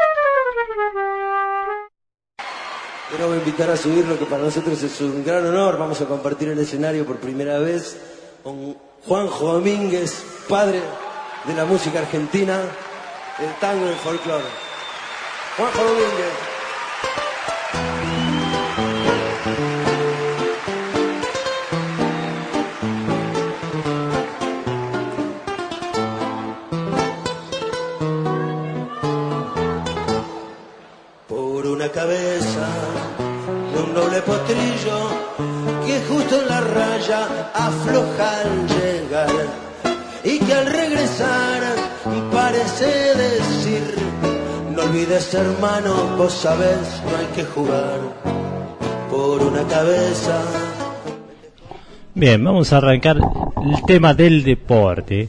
Quiero invitar a subir lo que para nosotros es un gran honor. Vamos a compartir el escenario por primera vez con Juanjo Domínguez, padre de la música argentina, el tango y el folclore. Juanjo Domínguez. Por una cabeza de un noble potrillo que justo en la raya afloja al llegar y que al regresar parece decir: no olvides, hermano, vos sabés, no hay que jugar por una cabeza. Bien, vamos a arrancar el tema del deporte.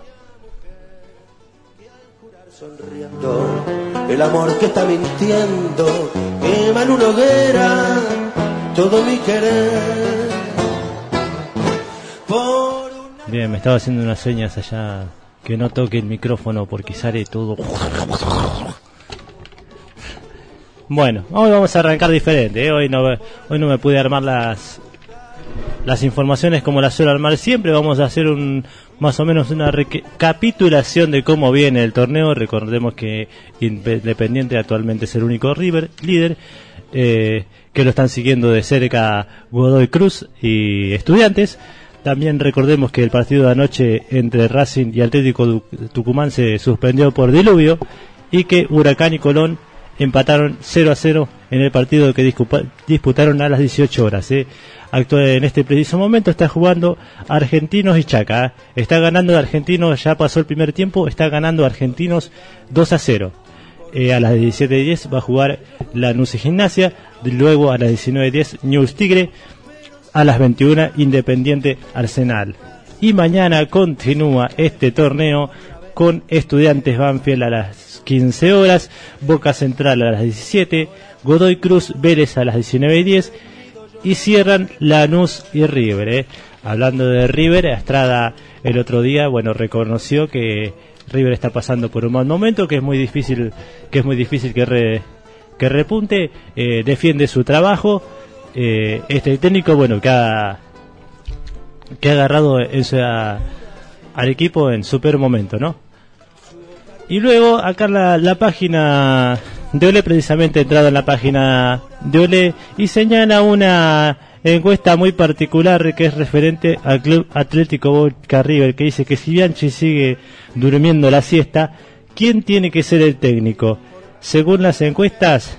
Sonriendo, el amor que está mintiendo quema en una hoguera todo mi querer. Bien, me estaba haciendo unas señas allá que no toque el micrófono porque sale todo. Bueno, hoy vamos a arrancar diferente, ¿eh? Hoy no me pude armar las informaciones como las suelo armar siempre. Vamos a hacer más o menos una recapitulación de cómo viene el torneo. Recordemos que Independiente actualmente es el único líder, que lo están siguiendo de cerca Godoy Cruz y Estudiantes. También recordemos que el partido de anoche entre Racing y Atlético Tucumán se suspendió por diluvio y que Huracán y Colón empataron 0-0 en el partido que disputaron a las 18 horas. En este preciso momento está jugando Argentinos y Chaca. Está ganando Argentinos, ya pasó el primer tiempo, está ganando Argentinos 2-0. A las 17:10 va a jugar Lanús y Gimnasia, luego a las 19:10 News Tigre, a las 21 Independiente Arsenal. Y mañana continúa este torneo con Estudiantes Banfield a las 15 horas, Boca Central a las 17, Godoy Cruz Vélez a las 19:10 y cierran Lanús y River. Hablando de River, Estrada el otro día, reconoció que River está pasando por un mal momento, que es muy difícil que repunte, defiende su trabajo. Este técnico, que ha agarrado al equipo en su peor momento, ¿no? Y luego acá la página de Olé, precisamente entrado en la página de Olé, y señala una encuesta muy particular que es referente al Club Atlético Boca River, que dice que si Bianchi sigue durmiendo la siesta, ¿quién tiene que ser el técnico? Según las encuestas,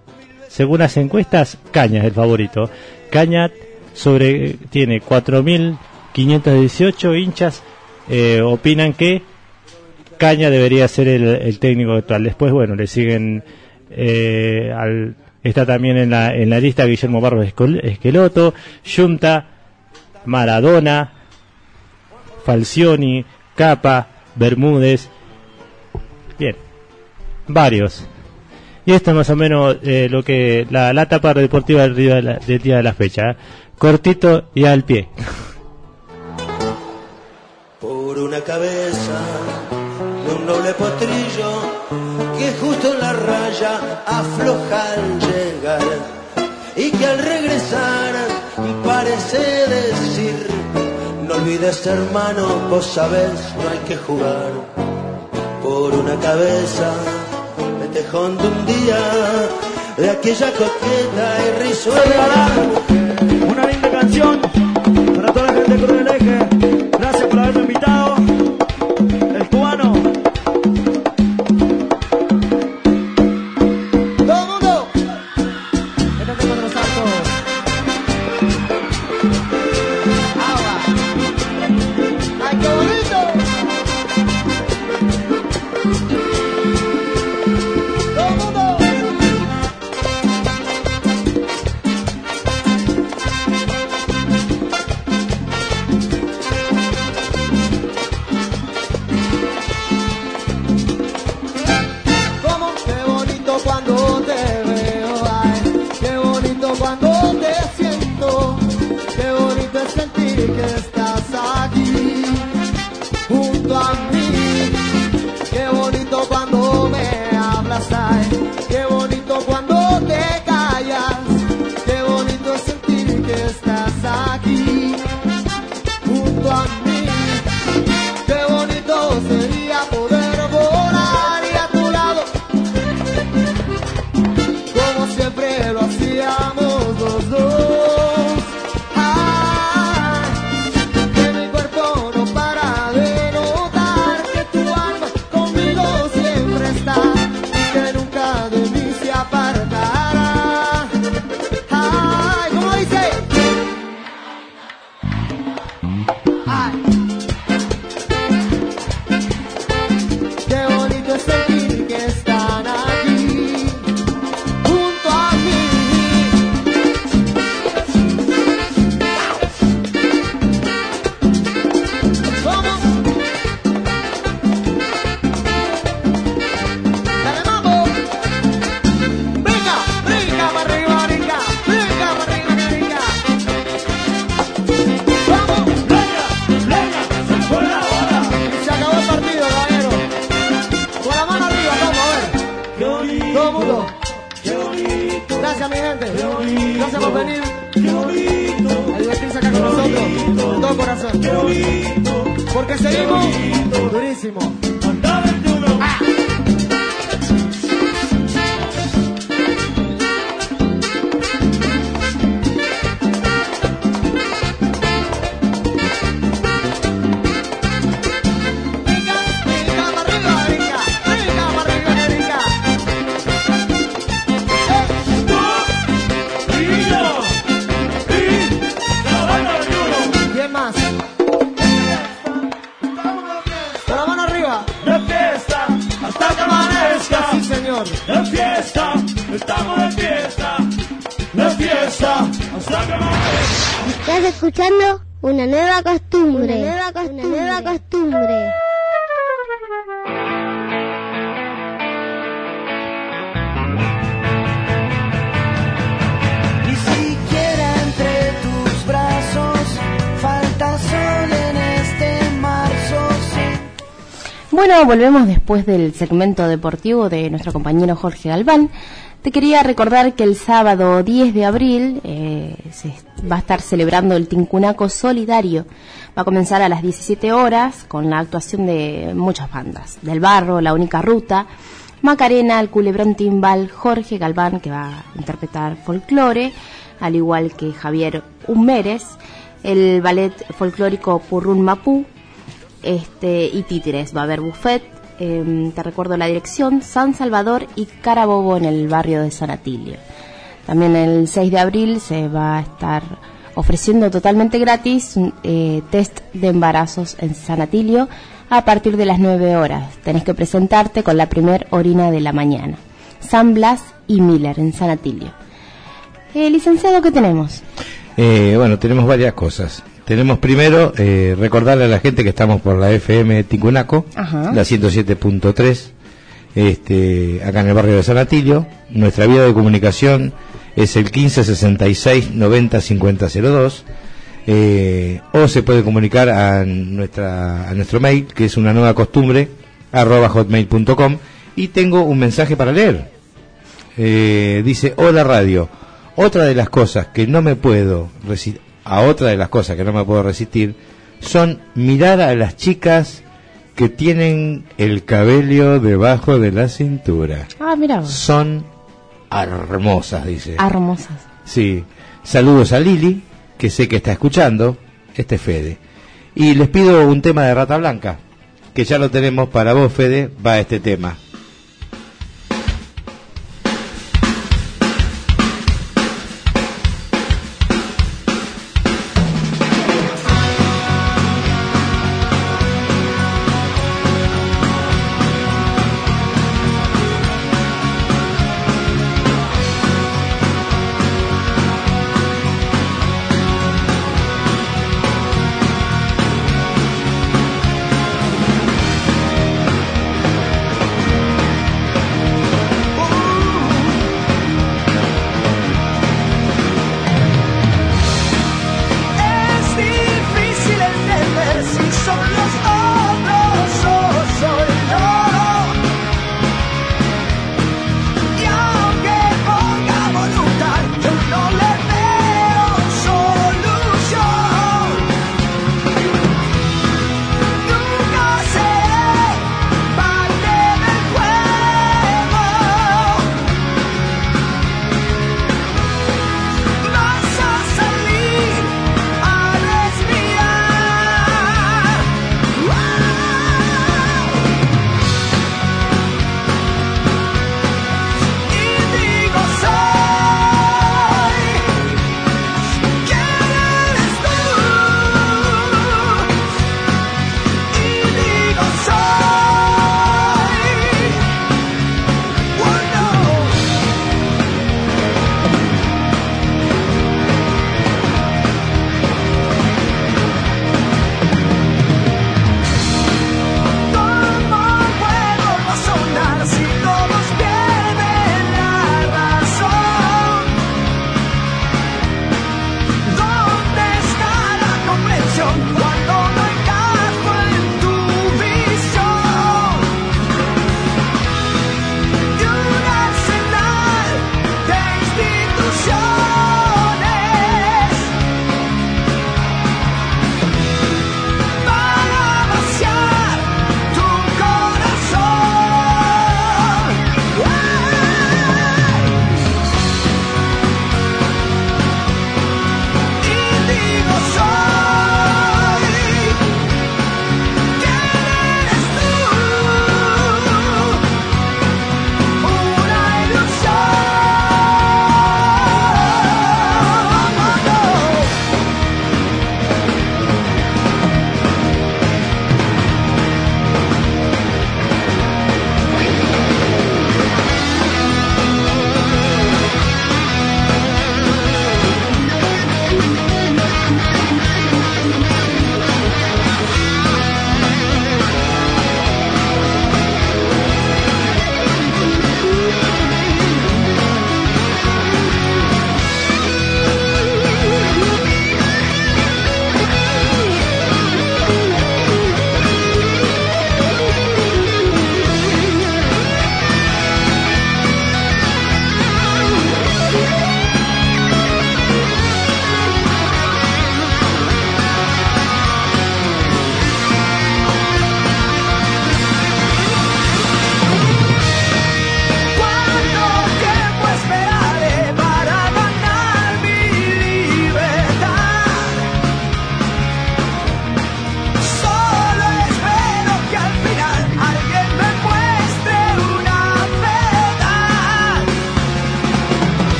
Caña es el favorito. Caña tiene 4.518 hinchas, opinan que Caña debería ser el técnico actual. Después, le siguen, está también en la lista Guillermo Barros Esqueloto, Yunta, Maradona, Falcioni, Capa, Bermúdez, bien, varios. Y esto es más o menos lo que la tapa deportiva del día de la fecha, cortito y al pie. Por una cabeza de un noble potrillo que justo en la raya afloja al llegar y que al regresar parece decir: no olvides, hermano, vos sabés, no hay que jugar por una cabeza de tejón de un día de aquella coqueta y risueña mujer. Una linda canción para toda la gente de Cruz del Eje. Gracias por haberme invitado. El cubano. Todo el mundo. Métate con los saltos. Agua. ¡Ay, qué bonito! Todo el mundo. aquí, junto a mí. Qué bonito sería poder volar y a tu lado, como siempre lo hacíamos los dos. Ay, que mi cuerpo no para de notar que tu alma conmigo siempre está, que nunca de mí se apartará. Ay, ¿cómo dice? Ay. Qué bonito es sentir que están aquí, junto a mí. ¿Cómo? Dale, mambo. Brinca, brinca para arriba, brinca, brinca para arriba, brinca. Vamos, con la bola. Y se acabó el partido, caballero. Con la mano arriba, vamos a ver. Todo el mundo. Gracias, mi gente. Gracias por venir. A divertirse acá con nosotros. De todo corazón. Porque seguimos durísimo. Ah. ¿Quién más? Con la mano arriba. De fiesta hasta que amanezca. Sí, señor. De fiesta, estamos de fiesta. De fiesta hasta que amanezca. Estás escuchando una nueva costumbre. Una nueva costumbre. Ni siquiera entre tus brazos falta sol en este marzo. Bueno, volvemos después del segmento deportivo de nuestro compañero Jorge Galván. Te quería recordar que el sábado 10 de abril se va a estar celebrando el Tincunaco Solidario. Va a comenzar a las 17 horas con la actuación de muchas bandas. Del Barro, La Única Ruta, Macarena, El Culebrón Timbal, Jorge Galván, que va a interpretar folclore, al igual que Javier Humérez, el ballet folclórico Purrún Mapú, y títeres. Va a haber buffet, te recuerdo la dirección, San Salvador y Carabobo, en el barrio de San Atilio. También el 6 de abril se va a estar ofreciendo totalmente gratis test de embarazos en San Atilio a partir de las 9 horas. Tenés que presentarte con la primer orina de la mañana. San Blas y Miller en San Atilio. Licenciado, ¿qué tenemos? Bueno, tenemos varias cosas. Tenemos primero recordarle a la gente que estamos por la FM Tincunaco, Ajá. la 107.3, acá en el barrio de San Atilio. Nuestra vía de comunicación es el 1566-90-5002, o se puede comunicar a nuestro mail, que es una nueva costumbre, @hotmail.com. Y tengo un mensaje para leer. Dice: hola radio, otra de las cosas que no me puedo resistir, son mirar a las chicas que tienen el cabello debajo de la cintura. Ah, mira. Son hermosas, dice. Hermosas. Sí. Saludos a Lili, que sé que está escuchando. Este es Fede. Y les pido un tema de Rata Blanca, que ya lo tenemos para vos, Fede. Va este tema.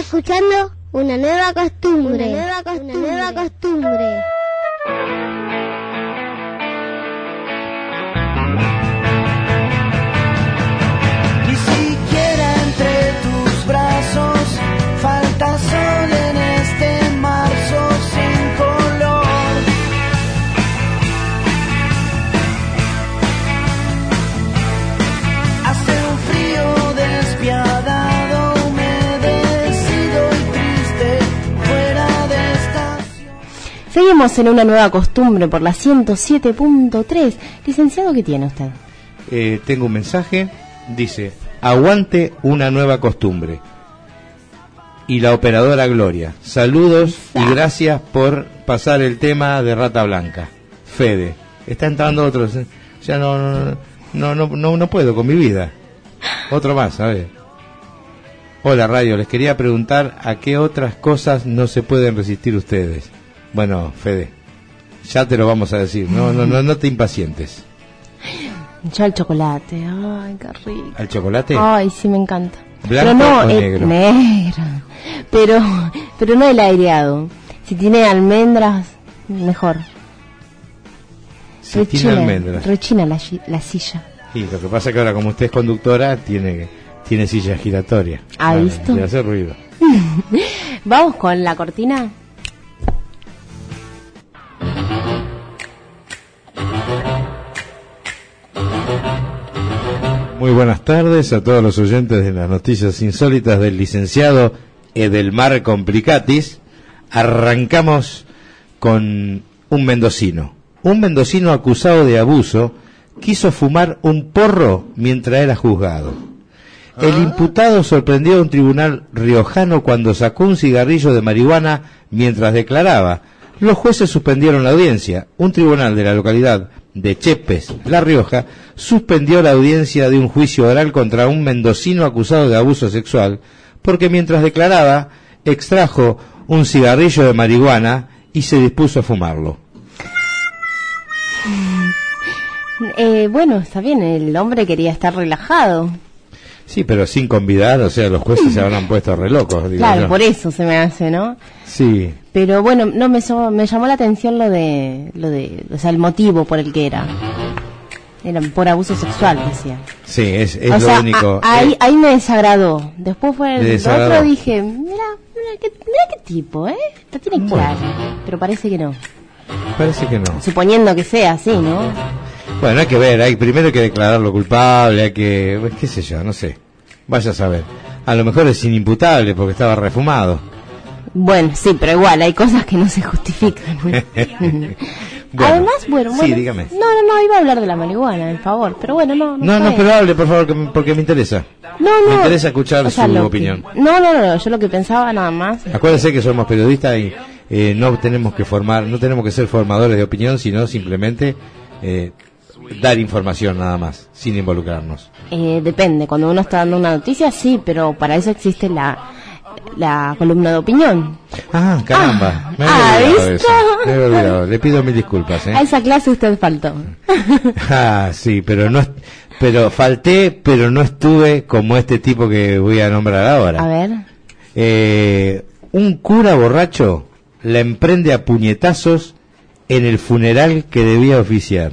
escuchando una nueva costumbre. Una nueva costumbre. Ni siquiera entre tus brazos falta sol en este marzo sin color. Hace un frío despiadado, humedecido y triste, fuera de estación. Seguimos en una nueva costumbre por la 107.3. Licenciado, ¿qué tiene usted? Tengo un mensaje, dice: aguante una nueva costumbre. Y la operadora Gloria, saludos y gracias por pasar el tema de Rata Blanca. Fede, está entrando otros, ya no puedo con mi vida. Otro más, a ver. Hola radio, les quería preguntar a qué otras cosas no se pueden resistir ustedes. Bueno, Fede, ya te lo vamos a decir, no te impacientes. Yo al chocolate, ay, qué rico. ¿Al chocolate? Ay, sí, me encanta. ¿Blanco pero no, o negro? Negro. Pero no el aireado. Si tiene almendras, mejor. Si tiene almendras. Rechina la silla. Y lo que pasa es que ahora, como usted es conductora, tiene silla giratoria. ¿Ha visto? Y hace ruido. Vamos con la cortina. Muy buenas tardes a todos los oyentes de las noticias insólitas del licenciado Edelmar Complicatis. Arrancamos con un mendocino. Un mendocino acusado de abuso quiso fumar un porro mientras era juzgado. El imputado sorprendió a un tribunal riojano cuando sacó un cigarrillo de marihuana mientras declaraba. Los jueces suspendieron la audiencia. Un tribunal de la localidad de Chepes, La Rioja, suspendió la audiencia de un juicio oral contra un mendocino acusado de abuso sexual, porque mientras declaraba, extrajo un cigarrillo de marihuana y se dispuso a fumarlo. Bueno, está bien, el hombre quería estar relajado. Sí, pero sin convidar, o sea, los jueces se habrán puesto re locos. Digo claro, yo. Por eso se me hace, ¿no? Sí. Pero bueno, no me llamó la atención lo de, o sea, el motivo por el que era por abuso sexual, decía. Sí, es o lo sea, único. Ahí me desagradó. Después fue el otro, dije, mira qué tipo, la tiene clara. Pero parece que no. Parece que no. Suponiendo que sea así, ¿no? Bueno, hay que ver, primero hay que declararlo culpable, hay que, qué sé yo, no sé. Vaya a saber. A lo mejor es inimputable porque estaba refumado. Bueno, sí, pero igual hay cosas que no se justifican. Bueno, además, bueno, sí, dígame. No, iba a hablar de la marihuana, por favor, pero bueno, No, pero hable, por favor, porque me interesa. Me interesa escuchar su opinión. No, yo lo que pensaba nada más. Acuérdense que somos periodistas y no tenemos que ser formadores de opinión, sino simplemente dar información nada más, sin involucrarnos. Depende, cuando uno está dando una noticia, sí, pero para eso existe la columna de opinión. Ah, caramba. Me había olvidado eso. Me había olvidado. Le pido mil disculpas. A esa clase usted faltó. Sí, pero falté, pero no estuve como este tipo que voy a nombrar ahora. A ver. Un cura borracho la emprende a puñetazos en el funeral que debía oficiar.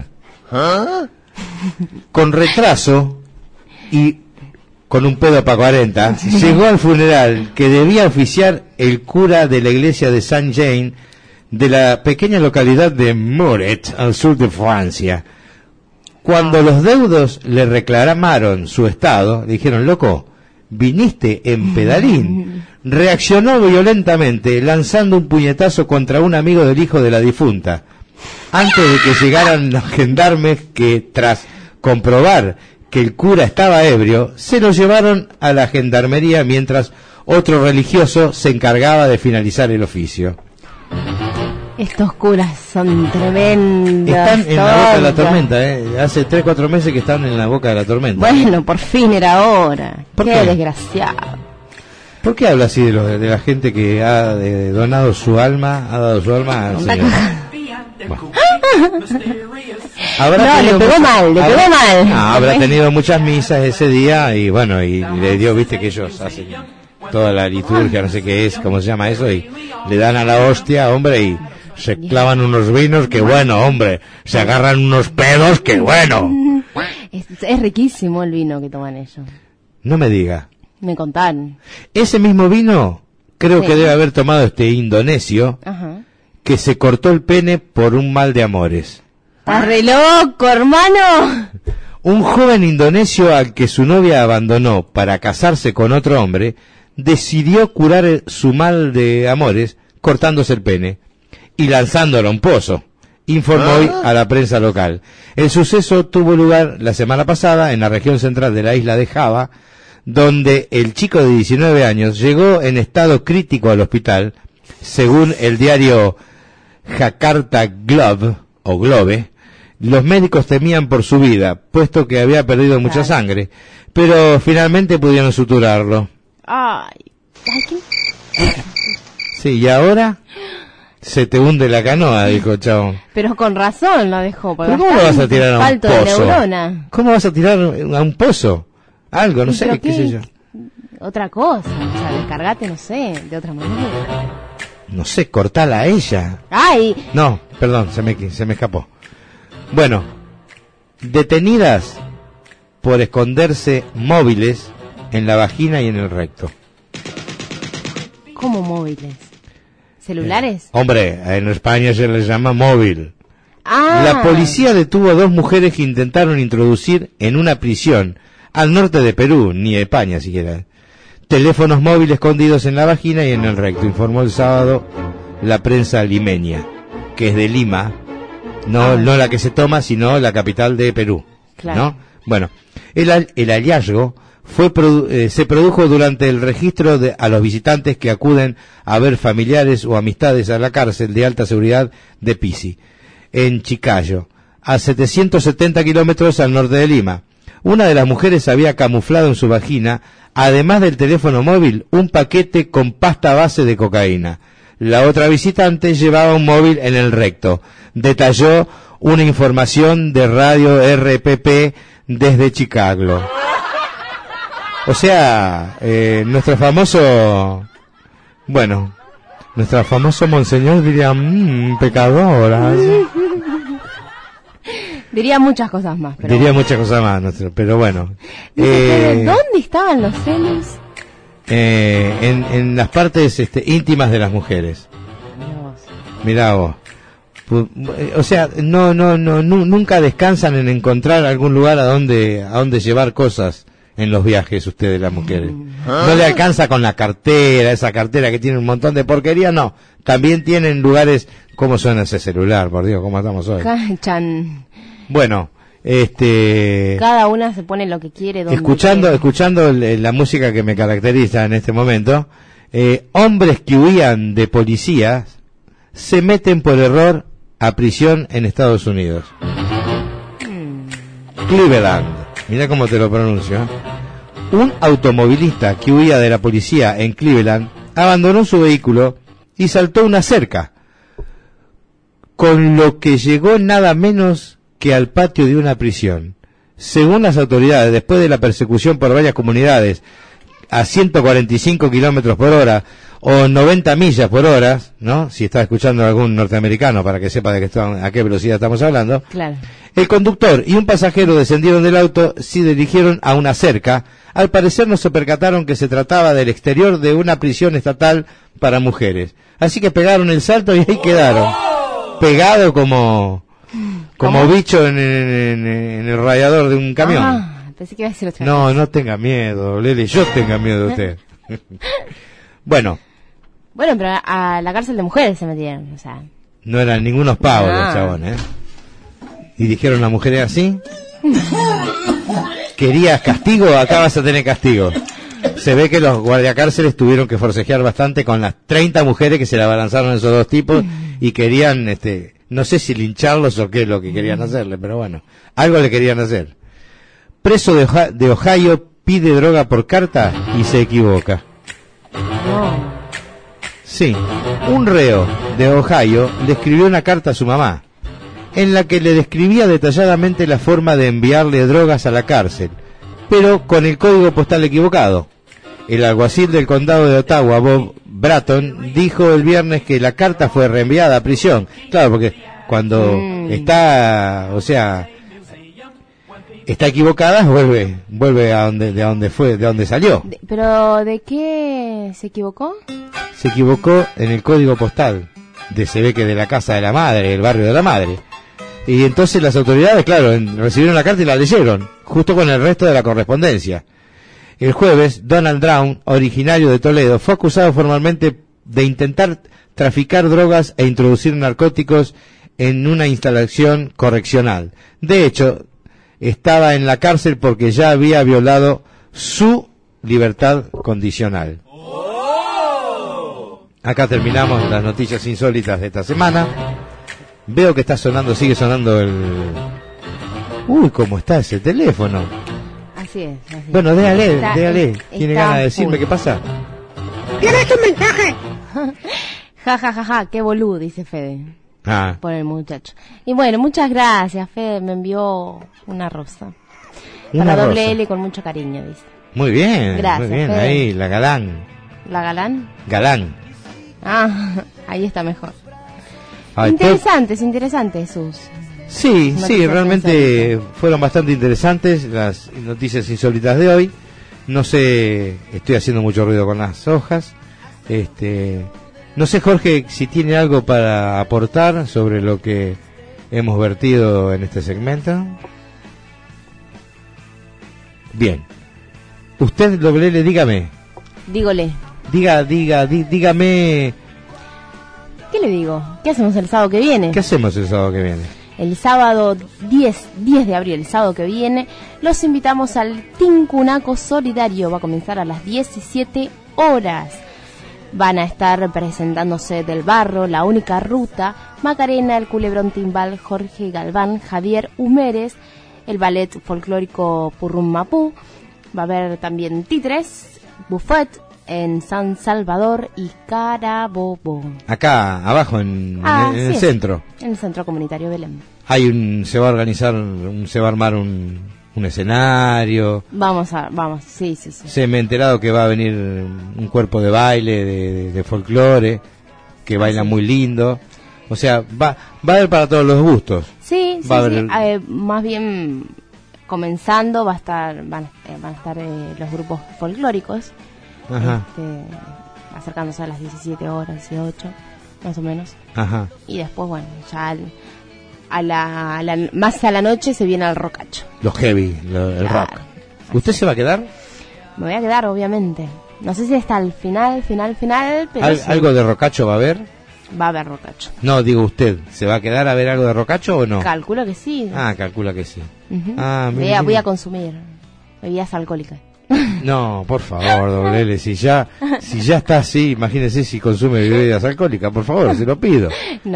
Con retraso y con un pedo para 40, llegó al funeral que debía oficiar el cura de la iglesia de Saint Jean de la pequeña localidad de Muret, al sur de Francia. Cuando los deudos le reclamaron su estado, le dijeron, loco, viniste en pedalín. Reaccionó violentamente, lanzando un puñetazo contra un amigo del hijo de la difunta. Antes de que llegaran los gendarmes que, tras comprobar que el cura estaba ebrio, se lo llevaron a la gendarmería mientras otro religioso se encargaba de finalizar el oficio. Estos curas son tremendos. Están en la boca de la tormenta, Hace 3-4 meses que están en la boca de la tormenta. Bueno, por fin era hora. Qué desgraciado. ¿Por qué habla así de la gente que ha donado su alma, ha dado su alma al Señor? Bueno. Le pegó mal. Habrá tenido muchas misas ese día y bueno, y le dio, viste que ellos hacen toda la liturgia, no sé qué es, cómo se llama eso, y le dan a la hostia, hombre, y se clavan unos vinos, que bueno, hombre, se agarran unos pedos, que bueno. Es riquísimo el vino que toman ellos. No me diga. Me contaron. Ese mismo vino creo que debe haber tomado este indonesio. Ajá. Que se cortó el pene por un mal de amores. ¡Estás re loco, hermano! Un joven indonesio al que su novia abandonó para casarse con otro hombre, decidió curar su mal de amores cortándose el pene y lanzándolo a un pozo, informó hoy a la prensa local. El suceso tuvo lugar la semana pasada en la región central de la isla de Java, donde el chico de 19 años llegó en estado crítico al hospital, según el diario Jakarta Globe. Los médicos temían por su vida, puesto que había perdido mucha sangre, pero finalmente pudieron suturarlo. Ay, ¿qué? Sí, y ahora se te hunde la canoa, dijo Chabón. Pero con razón lo dejó. ¿Pero cómo lo vas a tirar a un falto de pozo? neurona. ¿Cómo vas a tirar a un pozo? Algo, no sé, qué sé yo. Otra cosa, o sea, descargate, no sé, de otra manera. No sé, cortala a ella. ¡Ay! No, perdón, se me escapó. Bueno, detenidas por esconderse móviles en la vagina y en el recto. ¿Cómo móviles? ¿Celulares? Hombre, en España se les llama móvil. Ah. La policía detuvo a 2 mujeres que intentaron introducir en una prisión al norte de Perú, ni de España siquiera, teléfonos móviles escondidos en la vagina y en el recto, informó el sábado la prensa limeña, que es de Lima, no la que se toma, sino la capital de Perú. Claro. ¿No? Bueno, el hallazgo se produjo durante el registro a los visitantes que acuden a ver familiares o amistades a la cárcel de alta seguridad de Pisi, en Chiclayo, a 770 kilómetros al norte de Lima. Una de las mujeres había camuflado en su vagina, además del teléfono móvil, un paquete con pasta base de cocaína. La otra visitante llevaba un móvil en el recto. Detalló una información de radio RPP desde Chicago. O sea, nuestro famoso monseñor diría, pecadora. Diría muchas cosas más. Pero bueno. ¿Dónde estaban los celos? En las partes íntimas de las mujeres. Mirá vos. O sea, nunca descansan en encontrar algún lugar a donde llevar cosas en los viajes ustedes, las mujeres. No le alcanza con la cartera, esa cartera que tiene un montón de porquería, no. También tienen lugares. ¿Cómo suena ese celular? Por Dios, ¿cómo estamos hoy? Bueno, cada una se pone lo que quiere. Escuchando la música que me caracteriza en este momento, hombres que huían de policías se meten por error a prisión en Estados Unidos. Cleveland, mira cómo te lo pronuncio. Un automovilista que huía de la policía en Cleveland abandonó su vehículo y saltó una cerca, con lo que llegó nada menos que al patio de una prisión. Según las autoridades, después de la persecución por varias comunidades a 145 kilómetros por hora o 90 millas por hora, ¿no? Si está escuchando a algún norteamericano para que sepa a qué velocidad estamos hablando. Claro. El conductor y un pasajero descendieron del auto y se dirigieron a una cerca. Al parecer no se percataron que se trataba del exterior de una prisión estatal para mujeres. Así que pegaron el salto y ahí quedaron. Pegado como bicho en el radiador de un camión. Pensé que iba a decir otra cosa. No tenga miedo, Lele, yo tenga miedo de usted. Bueno, pero a la cárcel de mujeres se metieron, o sea. No eran ningunos pavos los chabones, Y dijeron las mujeres así. ¿Querías castigo? Acá vas a tener castigo. Se ve que los guardiacárceles tuvieron que forcejear bastante con las 30 mujeres que se le abalanzaron esos 2 tipos y querían, no sé si lincharlos o qué es lo que querían hacerle, pero bueno, algo le querían hacer. Preso de Ohio pide droga por carta y se equivoca. Sí, un reo de Ohio le escribió una carta a su mamá, en la que le describía detalladamente la forma de enviarle drogas a la cárcel, pero con el código postal equivocado. El alguacil del condado de Ottawa, Bob Bratton, dijo el viernes que la carta fue reenviada a prisión. Claro, porque cuando está equivocada, vuelve a de donde salió. ¿Pero de qué se equivocó? Se equivocó en el código postal, se ve que de la casa de la madre, el barrio de la madre. Y entonces las autoridades, claro, recibieron la carta y la leyeron, justo con el resto de la correspondencia. El jueves, Donald Brown, originario de Toledo, fue acusado formalmente de intentar traficar drogas e introducir narcóticos en una instalación correccional. De hecho, estaba en la cárcel porque ya había violado su libertad condicional. Acá terminamos las noticias insólitas de esta semana. Veo que sigue sonando el... Uy, ¿cómo está ese teléfono? Así es. Bueno, déjale. ¿Tiene ganas de decirme qué pasa? ¿Tienes un mensaje? Ja, qué boludo, dice Fede. Por el muchacho. Y bueno, muchas gracias, Fede. Me envió una rosa. Para doble L con mucho cariño, dice. Muy bien. Gracias, muy bien. Fede. Ahí, la galán. ¿La galán? Galán. Ahí está mejor. Ay, interesantes sus... Sí, realmente fueron bastante interesantes las noticias insólitas de hoy. No sé, estoy haciendo mucho ruido con las hojas. No sé, Jorge, si tiene algo para aportar sobre lo que hemos vertido en este segmento. Bien. Usted, doble L, dígame. Dígole. Dígame. ¿Qué le digo? ¿Qué hacemos el sábado que viene? ¿Qué hacemos el sábado que viene? El sábado 10 de abril, el sábado que viene, los invitamos al Tincunaco Solidario. Va a comenzar a las 17 horas. Van a estar presentándose Del Barro, La Única Ruta, Macarena, El Culebrón Timbal, Jorge Galván, Javier Humérez, el ballet folclórico Purrum Mapú. Va a haber también títeres, buffet en San Salvador y Carabobo. Acá, abajo, en el centro. En el centro comunitario Belén. Se va a organizar, se va a armar un escenario. Vamos, sí. Se me ha enterado que va a venir un cuerpo de baile, de folclore, que baila muy lindo. O sea, va a haber para todos los gustos. Sí. Más bien, comenzando, van a estar los grupos folclóricos. Ajá. Acercándose a las 17 horas, 18, más o menos. Ajá. Y después, bueno, ya más a la noche se viene al rockacho. Los heavy, el rock. ¿Usted se va a quedar? Me voy a quedar, obviamente. No sé si hasta el final, pero sí. ¿Algo de rockacho va a haber? Va a haber rockacho. No, digo usted, ¿se va a quedar a ver algo de rockacho o no? Calculo que sí. Calcula que sí. Uh-huh. Voy a consumir bebidas alcohólicas. No, por favor, doble L, si ya está así, imagínese si consume bebidas alcohólicas, por favor, se lo pido.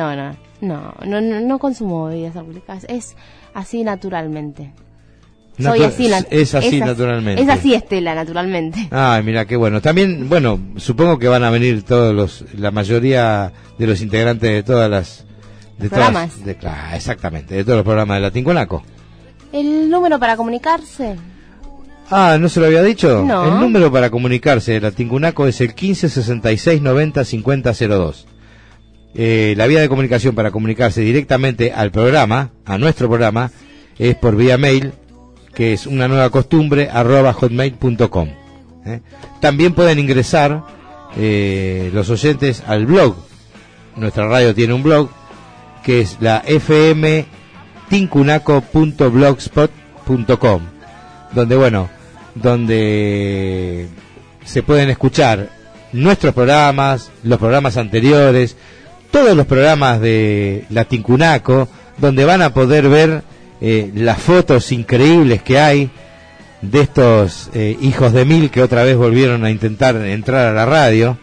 No consumo bebidas alcohólicas, es así naturalmente. Es así naturalmente. Es así, Estela, naturalmente. Ay, mira qué bueno. También, bueno, supongo que van a venir la mayoría de los integrantes de todas las programas. Exactamente, de todos los programas de la Tincunaco. ¿El número para comunicarse? ¿No se lo había dicho? No. El número para comunicarse de la Tincunaco es el 1566905002. La vía de comunicación para comunicarse directamente al programa, a nuestro programa, es por vía mail, que es una nueva costumbre @hotmail.com. También pueden ingresar los oyentes al blog. Nuestra radio tiene un blog que es la fmtincunaco.blogspot.com, donde se pueden escuchar nuestros programas, los programas anteriores, todos los programas de la Tincunaco, donde van a poder ver las fotos increíbles que hay de estos hijos de mil que otra vez volvieron a intentar entrar a la radio.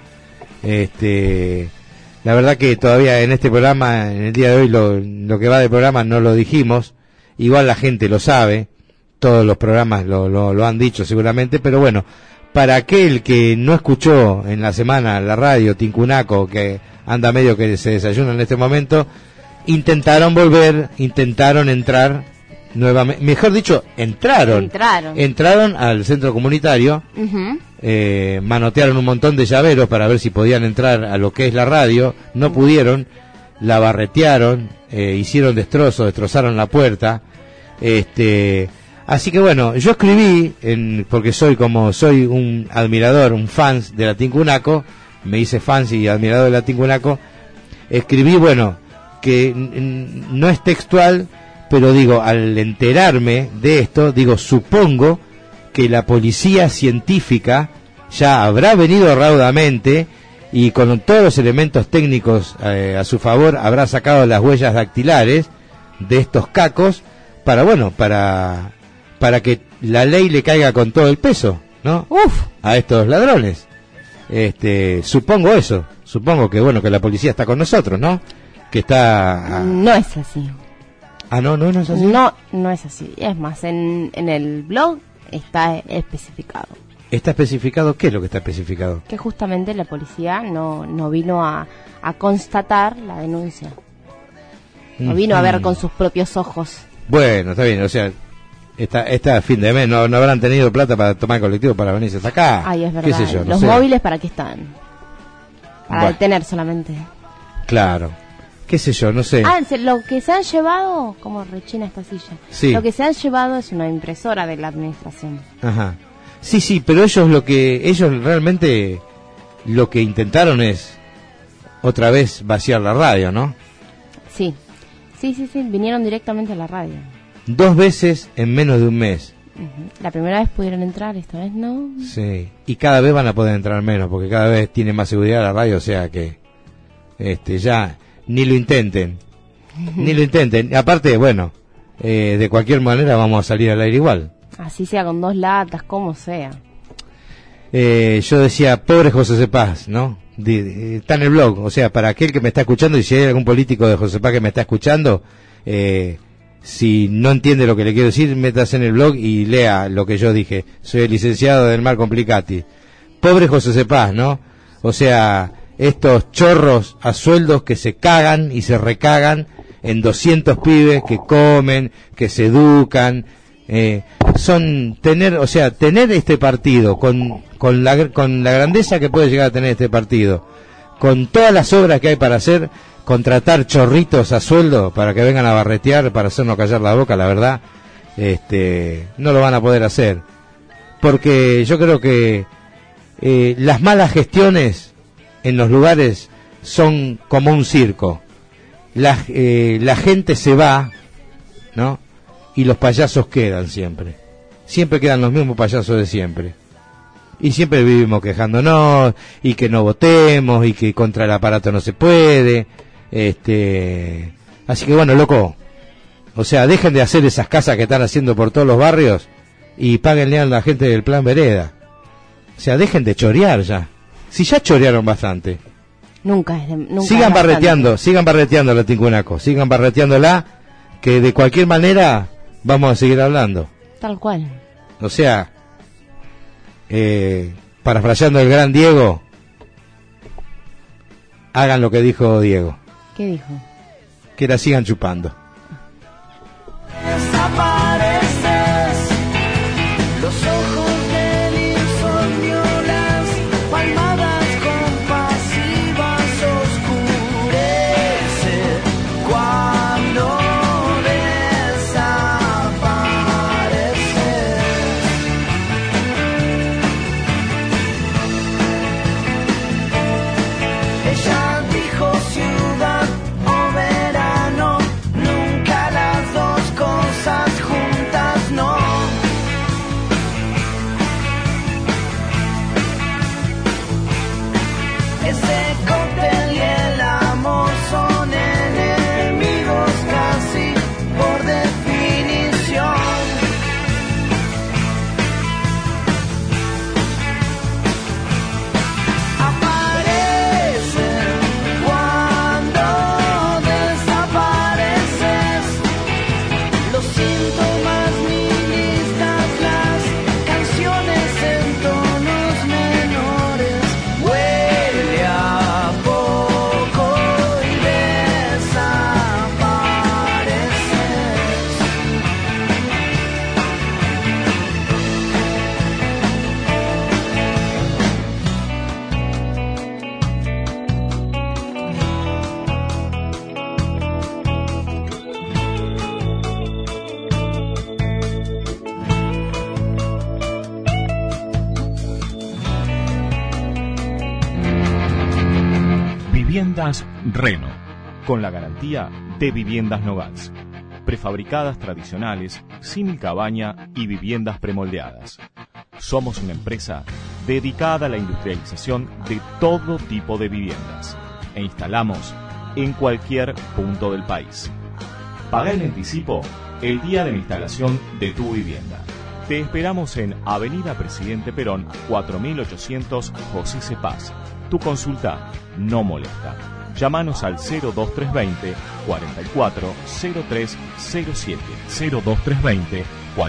La verdad que todavía en este programa, en el día de hoy, lo que va de programa no lo dijimos. Igual la gente lo sabe, todos los programas lo han dicho seguramente, pero bueno, para aquel que no escuchó en la semana la radio Tincunaco, que anda medio que se desayuna en este momento, intentaron entrar nuevamente, mejor dicho, entraron al centro comunitario, uh-huh. manotearon un montón de llaveros para ver si podían entrar a lo que es la radio, no pudieron, la barretearon, hicieron destrozaron la puerta, así que bueno, yo escribí, porque soy un admirador, un fan de la Tincunaco, me hice fan y admirador de la Tincunaco, escribí, bueno, que no es textual, pero digo, al enterarme de esto, digo, supongo que la policía científica ya habrá venido raudamente y con todos los elementos técnicos a su favor habrá sacado las huellas dactilares de estos cacos para que la ley le caiga con todo el peso, ¿no? A estos ladrones. Supongo que bueno, que la policía está con nosotros, ¿no? Que está No es así. Ah, no es así. No es así. Es más, en el blog está especificado. ¿Está especificado? ¿Qué es lo que está especificado? Que justamente la policía no vino a constatar la denuncia. No vino a ver con sus propios ojos. Bueno, está bien, o sea, esta fin de mes no habrán tenido plata para tomar el colectivo para venirse hasta acá. Ay, es verdad. ¿Qué sé yo? Los móviles, ¿para qué están? Para detener solamente. Claro. ¿Qué sé yo? No sé. Lo que se han llevado, como rechina esta silla. Sí. Lo que se han llevado es una impresora de la administración. Ajá. Sí, pero ellos realmente lo que intentaron es otra vez vaciar la radio, ¿no? Sí, vinieron directamente a la radio. 2 veces en menos de un mes. La primera vez pudieron entrar, esta vez no. Sí, y cada vez van a poder entrar menos, porque cada vez tiene más seguridad la radio, o sea que ya ni lo intenten. Aparte, bueno, de cualquier manera vamos a salir al aire igual. Así sea, con 2 latas, como sea. Yo decía, pobre José Cepaz, ¿no? Está en el blog, o sea, para aquel que me está escuchando, y si hay algún político de José Cepaz que me está escuchando, si no entiende lo que le quiero decir, métase en el blog y lea lo que yo dije. Soy el licenciado del Mar Complicati. Pobre José Cepaz, ¿no? O sea, estos chorros a sueldos que se cagan y se recagan en 200 pibes que comen, que se educan, tener este partido con la grandeza que puede llegar a tener este partido, con todas las obras que hay para hacer, contratar chorritos a sueldo para que vengan a barretear, para hacernos callar la boca, la verdad, no lo van a poder hacer, porque yo creo que las malas gestiones en los lugares son como un circo. La gente se va, ¿no? Y los payasos quedan siempre quedan los mismos payasos de siempre, y siempre vivimos quejándonos y que no votemos y que contra el aparato no se puede, así que bueno, loco, o sea, dejen de hacer esas casas que están haciendo por todos los barrios y páguenle a la gente del Plan Vereda, o sea, dejen de chorear ya, si ya chorearon bastante. Nunca sigan barreteando la Tincunaco, sigan barreteándola, que de cualquier manera vamos a seguir hablando. Tal cual. O sea, parafraseando el gran Diego, hagan lo que dijo Diego. ¿Qué dijo? Que la sigan chupando. Desapareces, los ojos del insomnio, las palmadas compasivas oscurecen cuando desapareces. Ella dijo ciudad o verano, no Viviendas Reno, con la garantía de Viviendas Nogales. Prefabricadas tradicionales, símil cabaña y viviendas premoldeadas. Somos una empresa dedicada a la industrialización de todo tipo de viviendas e instalamos en cualquier punto del país. Paga el anticipo el día de la instalación de tu vivienda. Te esperamos en Avenida Presidente Perón, 4800 José C. Paz. Tu consulta no molesta. Llámanos al 02320 440307. 02320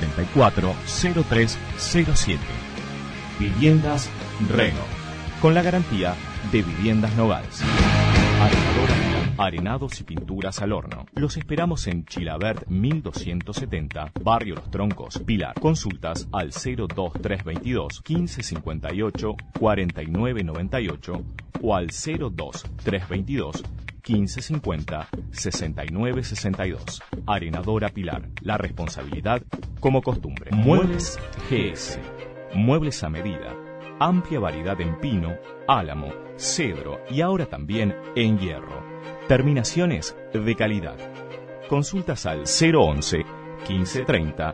440307. Viviendas Reno, con la garantía de Viviendas Nogales. Arenados y pinturas al horno. Los esperamos en Chilabert 1270, Barrio Los Troncos, Pilar. Consultas al 02322 1558 4998 o al 02322 1550 6962. Arenadora Pilar. La responsabilidad como costumbre. Muebles GS. Muebles a medida. Amplia variedad en pino, álamo, cedro y ahora también en hierro. Terminaciones de calidad. Consultas al 011 1530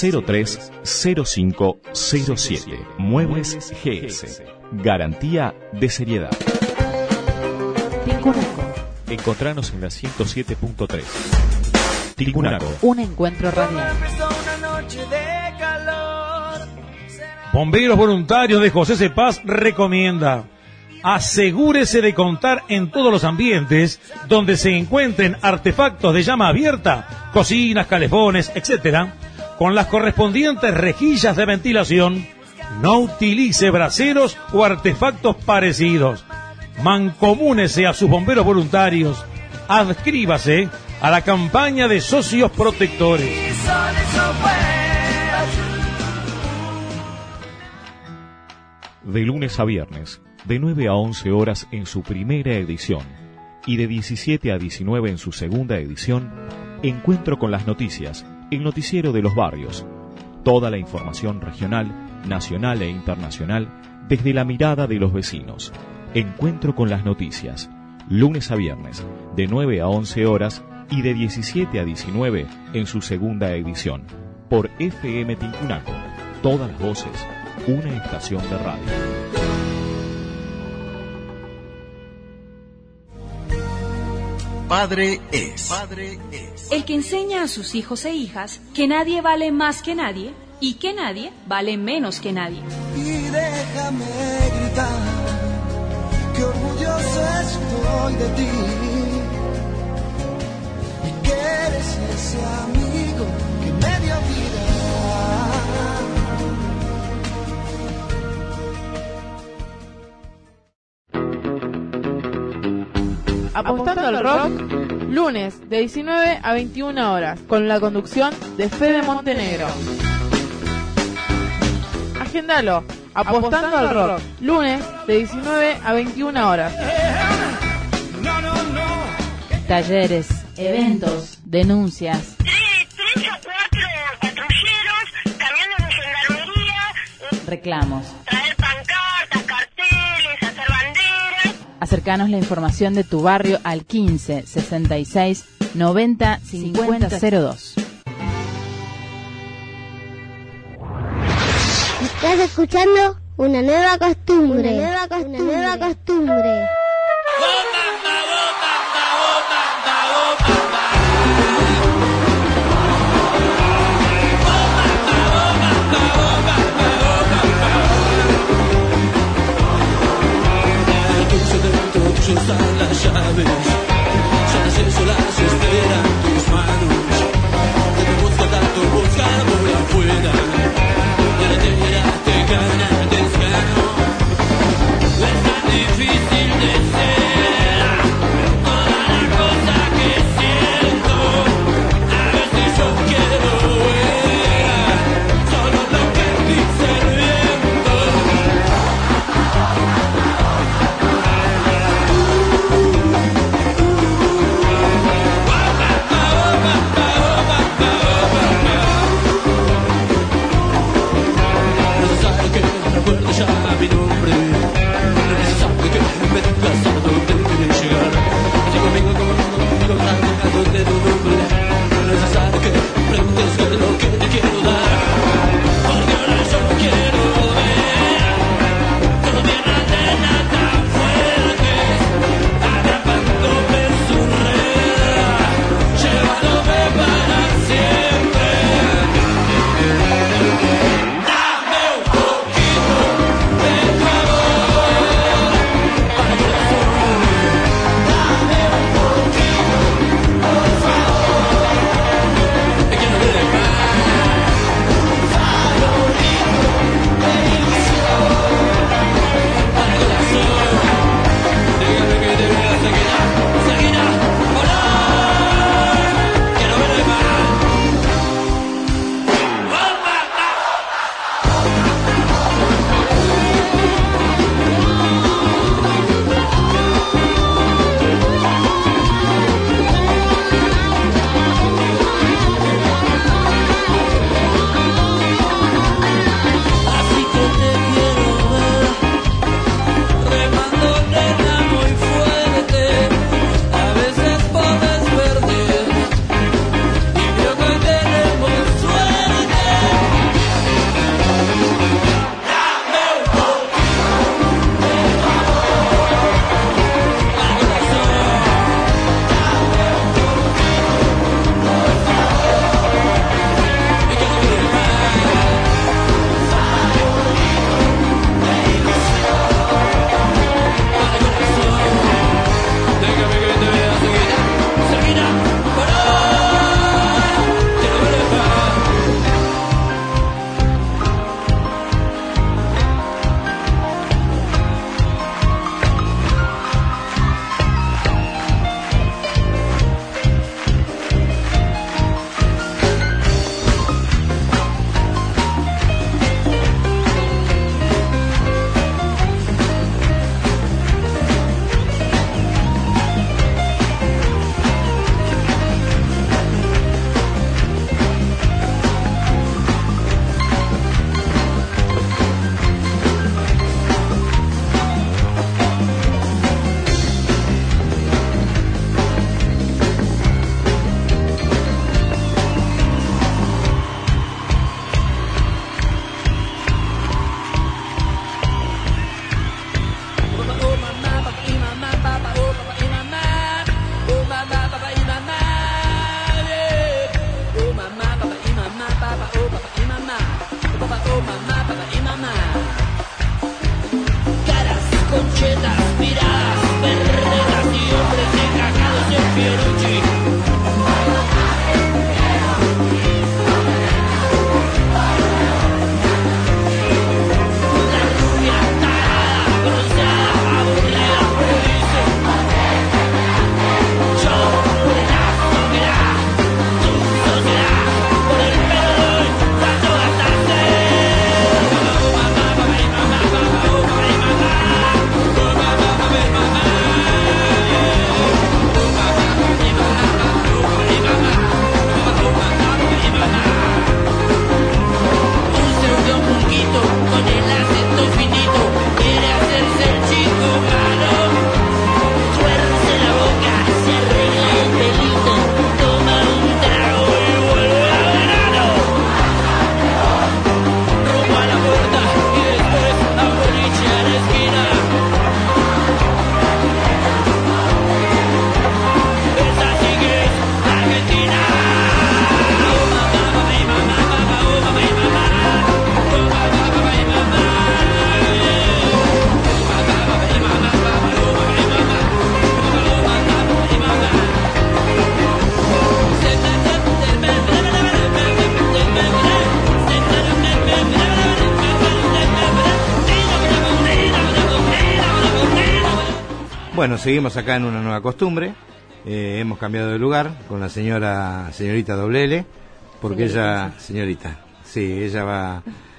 030507. Muebles GS. Garantía de seriedad. Tincunaco. Encontranos en la 107.3. Tincunaco. Un encuentro radial. Bomberos Voluntarios de José C. Paz recomienda: asegúrese de contar en todos los ambientes donde se encuentren artefactos de llama abierta, cocinas, calefones, etc., con las correspondientes rejillas de ventilación. No utilice braseros o artefactos parecidos. Mancomúnese a sus bomberos voluntarios. Adscríbase a la campaña de socios protectores. De lunes a viernes, de 9 a 11 horas en su primera edición y de 17 a 19 en su segunda edición, Encuentro con las Noticias, el noticiero de los barrios. Toda la información regional, nacional e internacional desde la mirada de los vecinos. Encuentro con las Noticias, lunes a viernes, de 9 a 11 horas y de 17 a 19 en su segunda edición, por FM Tincunaco. Todas las voces, una estación de radio. Padre es. El que enseña a sus hijos e hijas que nadie vale más que nadie y que nadie vale menos que nadie. Y déjame gritar que orgulloso estoy de ti y que eres ese amigo que me dio vida. Apostando al Rock, lunes de 19 a 21 horas, con la conducción de Fede Montenegro. Agéndalo, Apostando al Rock, lunes de 19 a 21 horas. Talleres, eventos, denuncias. 3 o 4 patrulleros, camiones de gendarmería. Reclamos. Traer pancartas, carteles, hacer banderas. Acercanos la información de tu barrio al 15 66 90 50 02. Estás escuchando una nueva costumbre. Una nueva costumbre. Están las llaves, ya las solas esperan tus manos. Debemos tanto buscar por afuera, de la tierra te gana el desgano. Es tan difícil de ser toda la cosa que siento. A veces yo quiero ver solo lo que dice el viento. Bueno, seguimos acá en una nueva costumbre. Hemos cambiado de lugar con la señorita Doble, porque señorita, ella va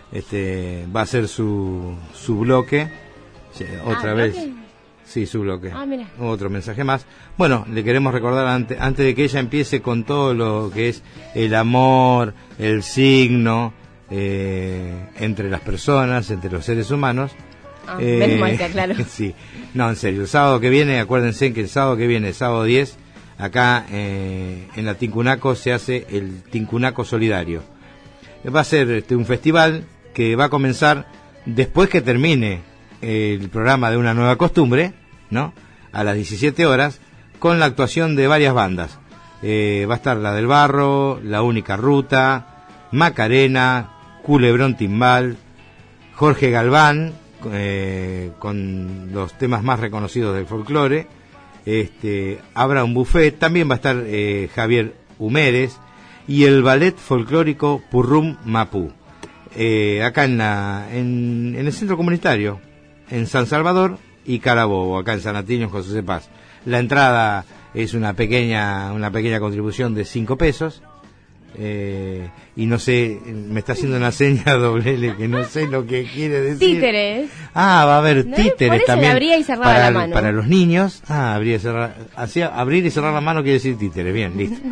a hacer su bloque otra vez. ¿bloque? Sí, su bloque. Mira. Otro mensaje más. Bueno, le queremos recordar antes de que ella empiece con todo lo que es el amor, el signo entre las personas, entre los seres humanos. Menos mal que aclaro. Sí, no, en serio, el sábado que viene, acuérdense que el sábado que viene, sábado 10, acá en la Tincunaco se hace el Tincunaco Solidario. Va a ser un festival que va a comenzar después que termine el programa de Una Nueva Costumbre, ¿no? A las 17 horas, con la actuación de varias bandas. Va a estar La del Barro, La Única Ruta, Macarena, Culebrón Timbal, Jorge Galván, con los temas más reconocidos del folclore. Habrá un buffet, también va a estar Javier Humérez y el ballet folclórico Purrum Mapú, acá en el centro comunitario, en San Salvador y Carabobo, acá en San Antonio, José C. Paz. La entrada es una pequeña contribución de 5 pesos. Y no sé, me está haciendo una seña doble L que no sé lo que quiere decir. Títeres. Va a haber títeres también. Abría y cerraba la mano. Para los niños. Abrir y cerrar la mano quiere decir títeres. Bien, listo.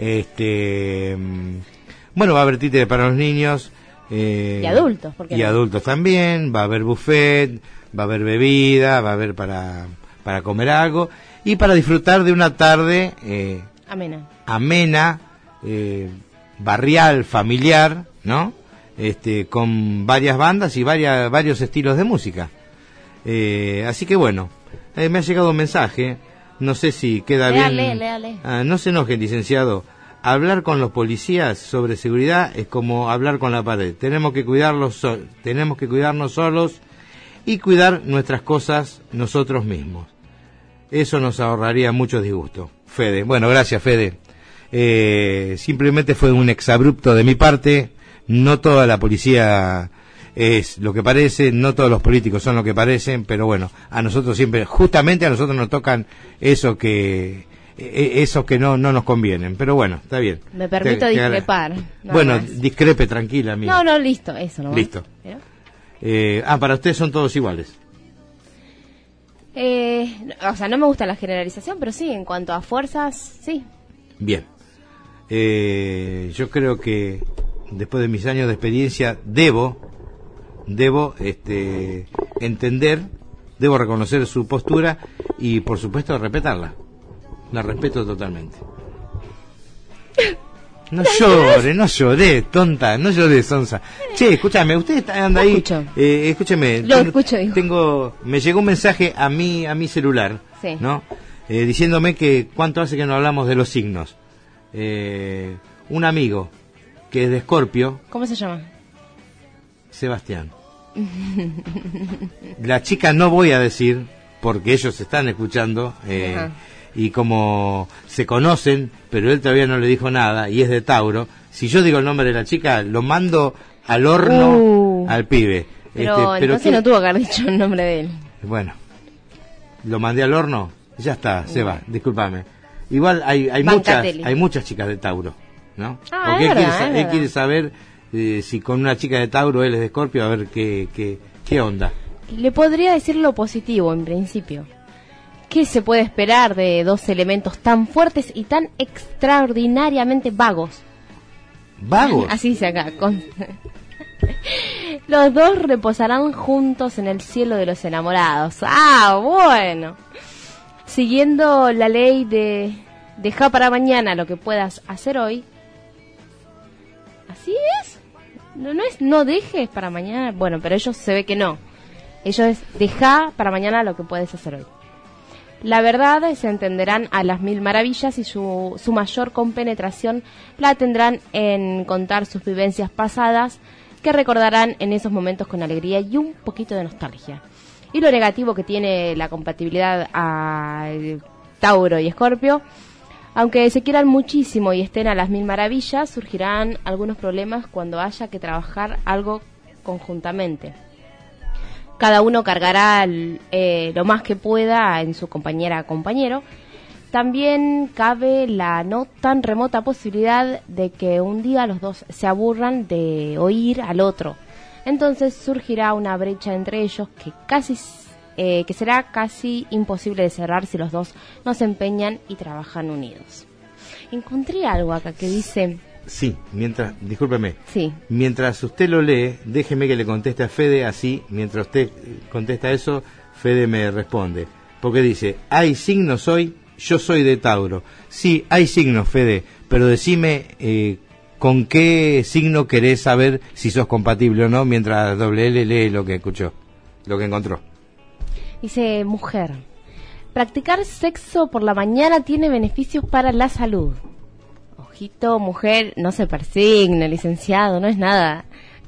Bueno, va a haber títeres para los niños. Y adultos. Y adultos también. Va a haber buffet, va a haber bebida, va a haber para comer algo. Y para disfrutar de una tarde amena, barrial, familiar, ¿no? Con varias bandas y varios estilos de música. Así que bueno, me ha llegado un mensaje, no sé si queda bien. Léale. No se enoje, licenciado. Hablar con los policías sobre seguridad es como hablar con la pared. Tenemos que cuidarnos solos y cuidar nuestras cosas nosotros mismos. Eso nos ahorraría mucho disgusto. Fede. Bueno, gracias, Fede. Simplemente fue un exabrupto de mi parte. No toda la policía es lo que parece, no todos los políticos son lo que parecen, pero bueno, a nosotros justamente a nosotros nos tocan eso que no nos convienen, pero bueno, está bien. Me permito discrepar. Bueno, discrepe, tranquila, amiga. No, listo, eso no. Listo. Para ustedes son todos iguales. No me gusta la generalización, pero sí, en cuanto a fuerzas, sí. Bien. Yo creo que después de mis años de experiencia debo entender, debo reconocer su postura y por supuesto respetarla. La respeto totalmente. No lloré, tonta, no lloré, sonsa. Che, escúchame, usted anda ahí. Escúcheme. Lo escucho, me llegó un mensaje a mi celular, sí, ¿no? Diciéndome que cuánto hace que no hablamos de los signos. Un amigo que es de Escorpio. ¿Cómo se llama? Sebastián. La chica no voy a decir porque ellos están escuchando y como se conocen, pero él todavía no le dijo nada y es de Tauro. Si yo digo el nombre de la chica, lo mando al horno al pibe. Pero entonces no tuvo que haber dicho el nombre de él. Bueno, lo mandé al horno, ya está, Seba, discúlpame. Igual hay muchas chicas de Tauro, ¿no? Porque él quiere saber si con una chica de Tauro él es de Escorpio, a ver qué onda. Le podría decir lo positivo en principio. ¿Qué se puede esperar de dos elementos tan fuertes y tan extraordinariamente vagos? ¿Vagos? Así dice acá. Los dos reposarán juntos en el cielo de los enamorados. Bueno. Siguiendo la ley de dejar para mañana lo que puedas hacer hoy. ¿Así es? No dejes para mañana. Bueno, pero ellos se ve que no. Ellos es dejar para mañana lo que puedes hacer hoy. La verdad se entenderán a las mil maravillas y su mayor compenetración la tendrán en contar sus vivencias pasadas que recordarán en esos momentos con alegría y un poquito de nostalgia. Y lo negativo que tiene la compatibilidad a Tauro y Escorpio, aunque se quieran muchísimo y estén a las mil maravillas, surgirán algunos problemas cuando haya que trabajar algo conjuntamente. Cada uno cargará lo más que pueda en su compañera o compañero. También cabe la no tan remota posibilidad de que un día los dos se aburran de oír al otro. Entonces surgirá una brecha entre ellos que será casi imposible de cerrar si los dos no se empeñan y trabajan unidos. Encontré algo acá que dice... Sí, discúlpeme. Sí. Mientras usted lo lee, déjeme que le conteste a Fede así. Mientras usted contesta eso, Fede me responde. Porque dice, hay signos hoy, yo soy de Tauro. Sí, hay signos, Fede, pero decime con qué signo querés saber si sos compatible o no, mientras WL lee lo que escuchó, lo que encontró. Dice, mujer, practicar sexo por la mañana tiene beneficios para la salud. Ojito, mujer, no se persigne, licenciado, no es nada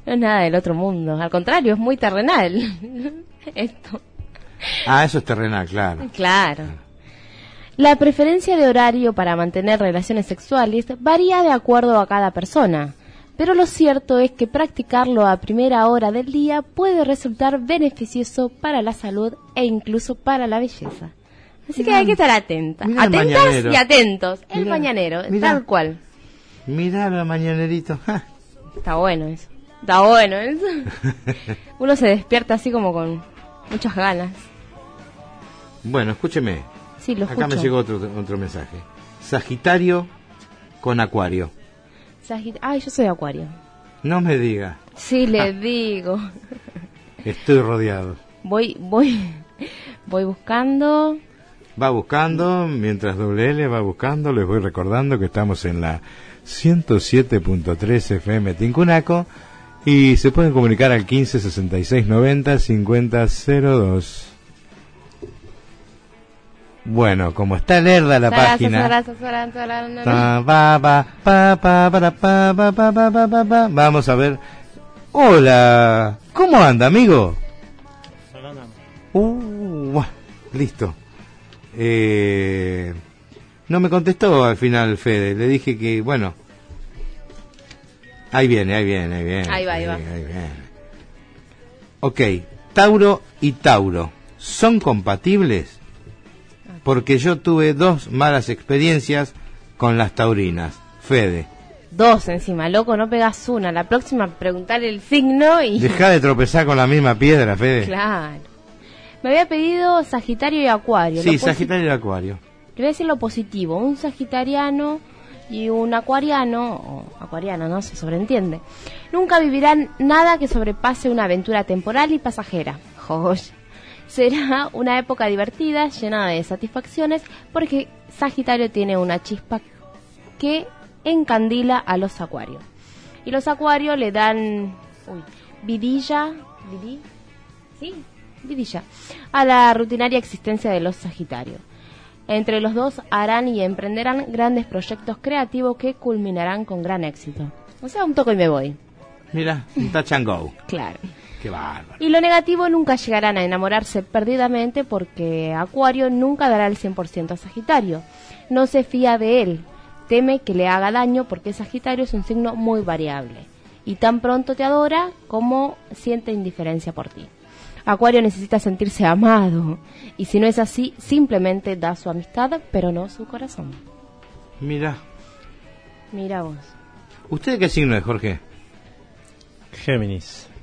No es nada del otro mundo, al contrario, es muy terrenal. Esto. Ah, eso es terrenal, claro. Claro. La preferencia de horario para mantener relaciones sexuales varía de acuerdo a cada persona, pero lo cierto es que practicarlo a primera hora del día puede resultar beneficioso para la salud e incluso para la belleza. Así que hay que estar atentas. Atentas y atentos. El mañanero, tal cual. Mirá el mañanerito. Está bueno eso. Está bueno eso. Uno se despierta así como con muchas ganas. Bueno, escúcheme. Sí, lo escucho. Acá me llegó otro mensaje. Sagitario con Acuario. Ay, yo soy Acuario. No me diga. Sí, le digo. Estoy rodeado. Voy buscando. Va buscando, mientras WL va buscando, les voy recordando que estamos en la 107.3 FM Tincunaco y se pueden comunicar al 15 66 90 50 02. Bueno, como está lerda la página. Vamos a ver. Hola, ¿cómo anda, amigo? Listo. No me contestó al final Fede. Le dije que, bueno. Ahí viene. Ahí va. Ok, Tauro y Tauro, ¿son compatibles? Porque yo tuve 2 malas experiencias con las taurinas. Fede. 2 encima, loco, no pegas una. La próxima preguntarle el signo y... Deja de tropezar con la misma piedra, Fede. Claro. Me había pedido Sagitario y Acuario. Sí, Sagitario y Acuario. Le voy a decir lo positivo. Un sagitariano y un acuariano, o acuariano, no se sobreentiende, nunca vivirán nada que sobrepase una aventura temporal y pasajera. Joder. Será una época divertida, llena de satisfacciones, porque Sagitario tiene una chispa que encandila a los acuarios. Y los acuarios le dan vidilla a la rutinaria existencia de los Sagitarios. Entre los dos harán y emprenderán grandes proyectos creativos que culminarán con gran éxito. O sea, un toco y me voy. Mira, un touch and go. Claro. Qué bárbaro. Y lo negativo, nunca llegarán a enamorarse perdidamente porque Acuario nunca dará el 100% a Sagitario. No se fía de él, teme que le haga daño porque Sagitario es un signo muy variable. Y tan pronto te adora como siente indiferencia por ti. Acuario necesita sentirse amado, y si no es así, simplemente da su amistad, pero no su corazón. Mira vos. ¿Usted qué signo es, Jorge? Géminis.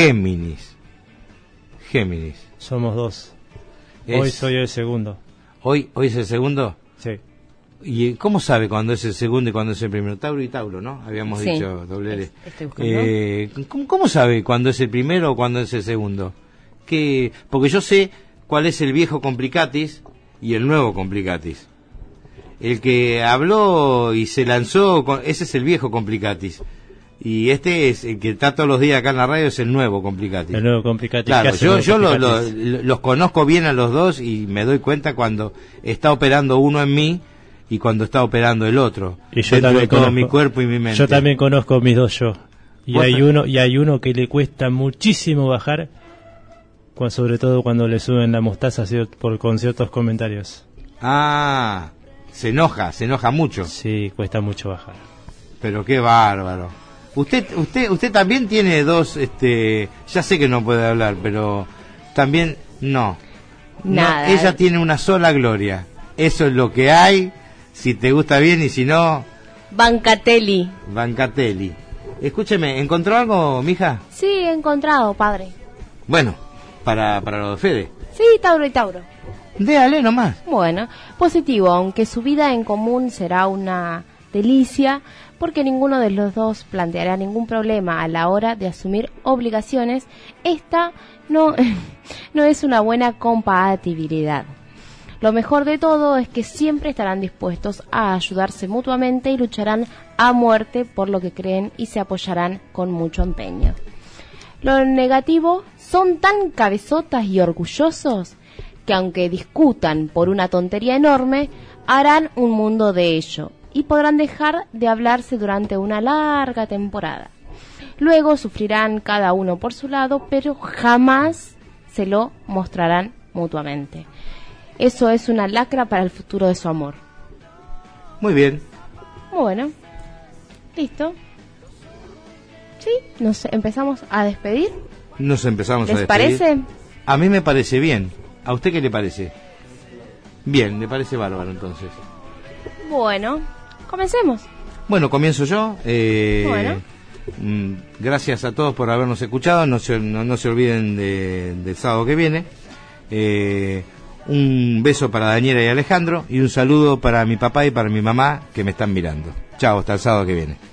Somos 2. Hoy soy el segundo. ¿Hoy es el segundo? Sí. ¿Y cómo sabe cuándo es el segundo y cuándo es el primero? Tauro y Tauro, ¿no? Habíamos dicho, doble. ¿Cómo sabe cuándo es el primero o cuándo es el segundo? Porque yo sé cuál es el viejo Complicatis y el nuevo Complicatis. El que habló y se lanzó, ese es el viejo Complicatis. Y este es el que está todos los días acá en la radio, es el nuevo Complicatis. El nuevo Complicatis. Claro, yo los conozco bien a los dos y me doy cuenta cuando está operando uno en mí y cuando está operando el otro. Y yo también conozco mi cuerpo y mi mente. Yo también conozco mis dos yo. Y hay uno que le cuesta muchísimo bajar, sobre todo cuando le suben la mostaza con ciertos comentarios. Ah, se enoja mucho. Sí, cuesta mucho bajar. Pero qué bárbaro. Usted también tiene 2, ya sé que no puede hablar, pero también no. Nada. No, ella tiene una sola gloria. Eso es lo que hay. Si te gusta bien y si no, Bancatelli. Escúcheme, ¿encontró algo, mija? Sí, he encontrado, padre. Bueno, para lo de Fede. Sí, Tauro y Tauro. Déale nomás. Bueno, positivo, aunque su vida en común será una delicia, porque ninguno de los dos planteará ningún problema a la hora de asumir obligaciones, esta no es una buena compatibilidad. Lo mejor de todo es que siempre estarán dispuestos a ayudarse mutuamente y lucharán a muerte por lo que creen y se apoyarán con mucho empeño. Lo negativo, son tan cabezotas y orgullosos que aunque discutan por una tontería enorme, harán un mundo de ello y podrán dejar de hablarse durante una larga temporada. Luego sufrirán cada uno por su lado, pero jamás se lo mostrarán mutuamente. Eso es una lacra para el futuro de su amor. Muy bien. Bueno, listo. ¿Sí? Nos empezamos a despedir. Nos empezamos a ¿Les despedir. parece? A mí me parece bien. ¿A usted qué le parece? Bien, le parece bárbaro entonces. Bueno, comencemos. Bueno, comienzo yo. Bueno. Gracias a todos por habernos escuchado. No se olviden del sábado que viene. Un beso para Daniela y Alejandro y un saludo para mi papá y para mi mamá que me están mirando. Chao, hasta el sábado que viene.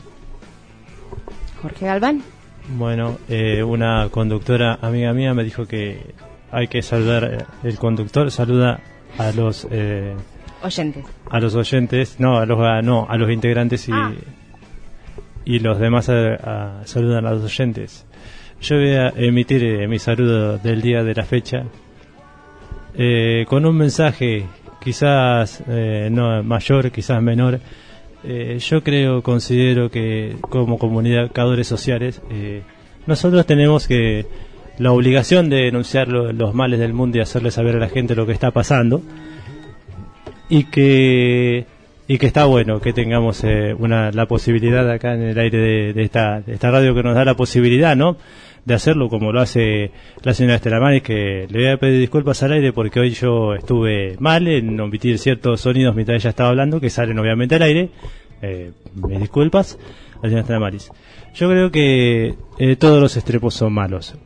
Jorge Galván. Bueno, una conductora amiga mía me dijo que hay que saludar. El conductor saluda a los oyentes. A los oyentes, no, a los integrantes y los demás saludan a los oyentes. Yo voy a emitir mi saludo del día de la fecha con un mensaje quizás no mayor, quizás menor. Yo considero que como comunicadores sociales nosotros tenemos la obligación de denunciar los males del mundo y hacerle saber a la gente lo que está pasando, y que está bueno que tengamos la posibilidad acá en el aire de esta radio, que nos da la posibilidad, ¿no?, de hacerlo como lo hace la señora Estela Maris, que le voy a pedir disculpas al aire porque hoy yo estuve mal en omitir ciertos sonidos mientras ella estaba hablando, que salen obviamente al aire. Mis disculpas a la señora Estela Maris. Yo creo que todos los extremos son malos.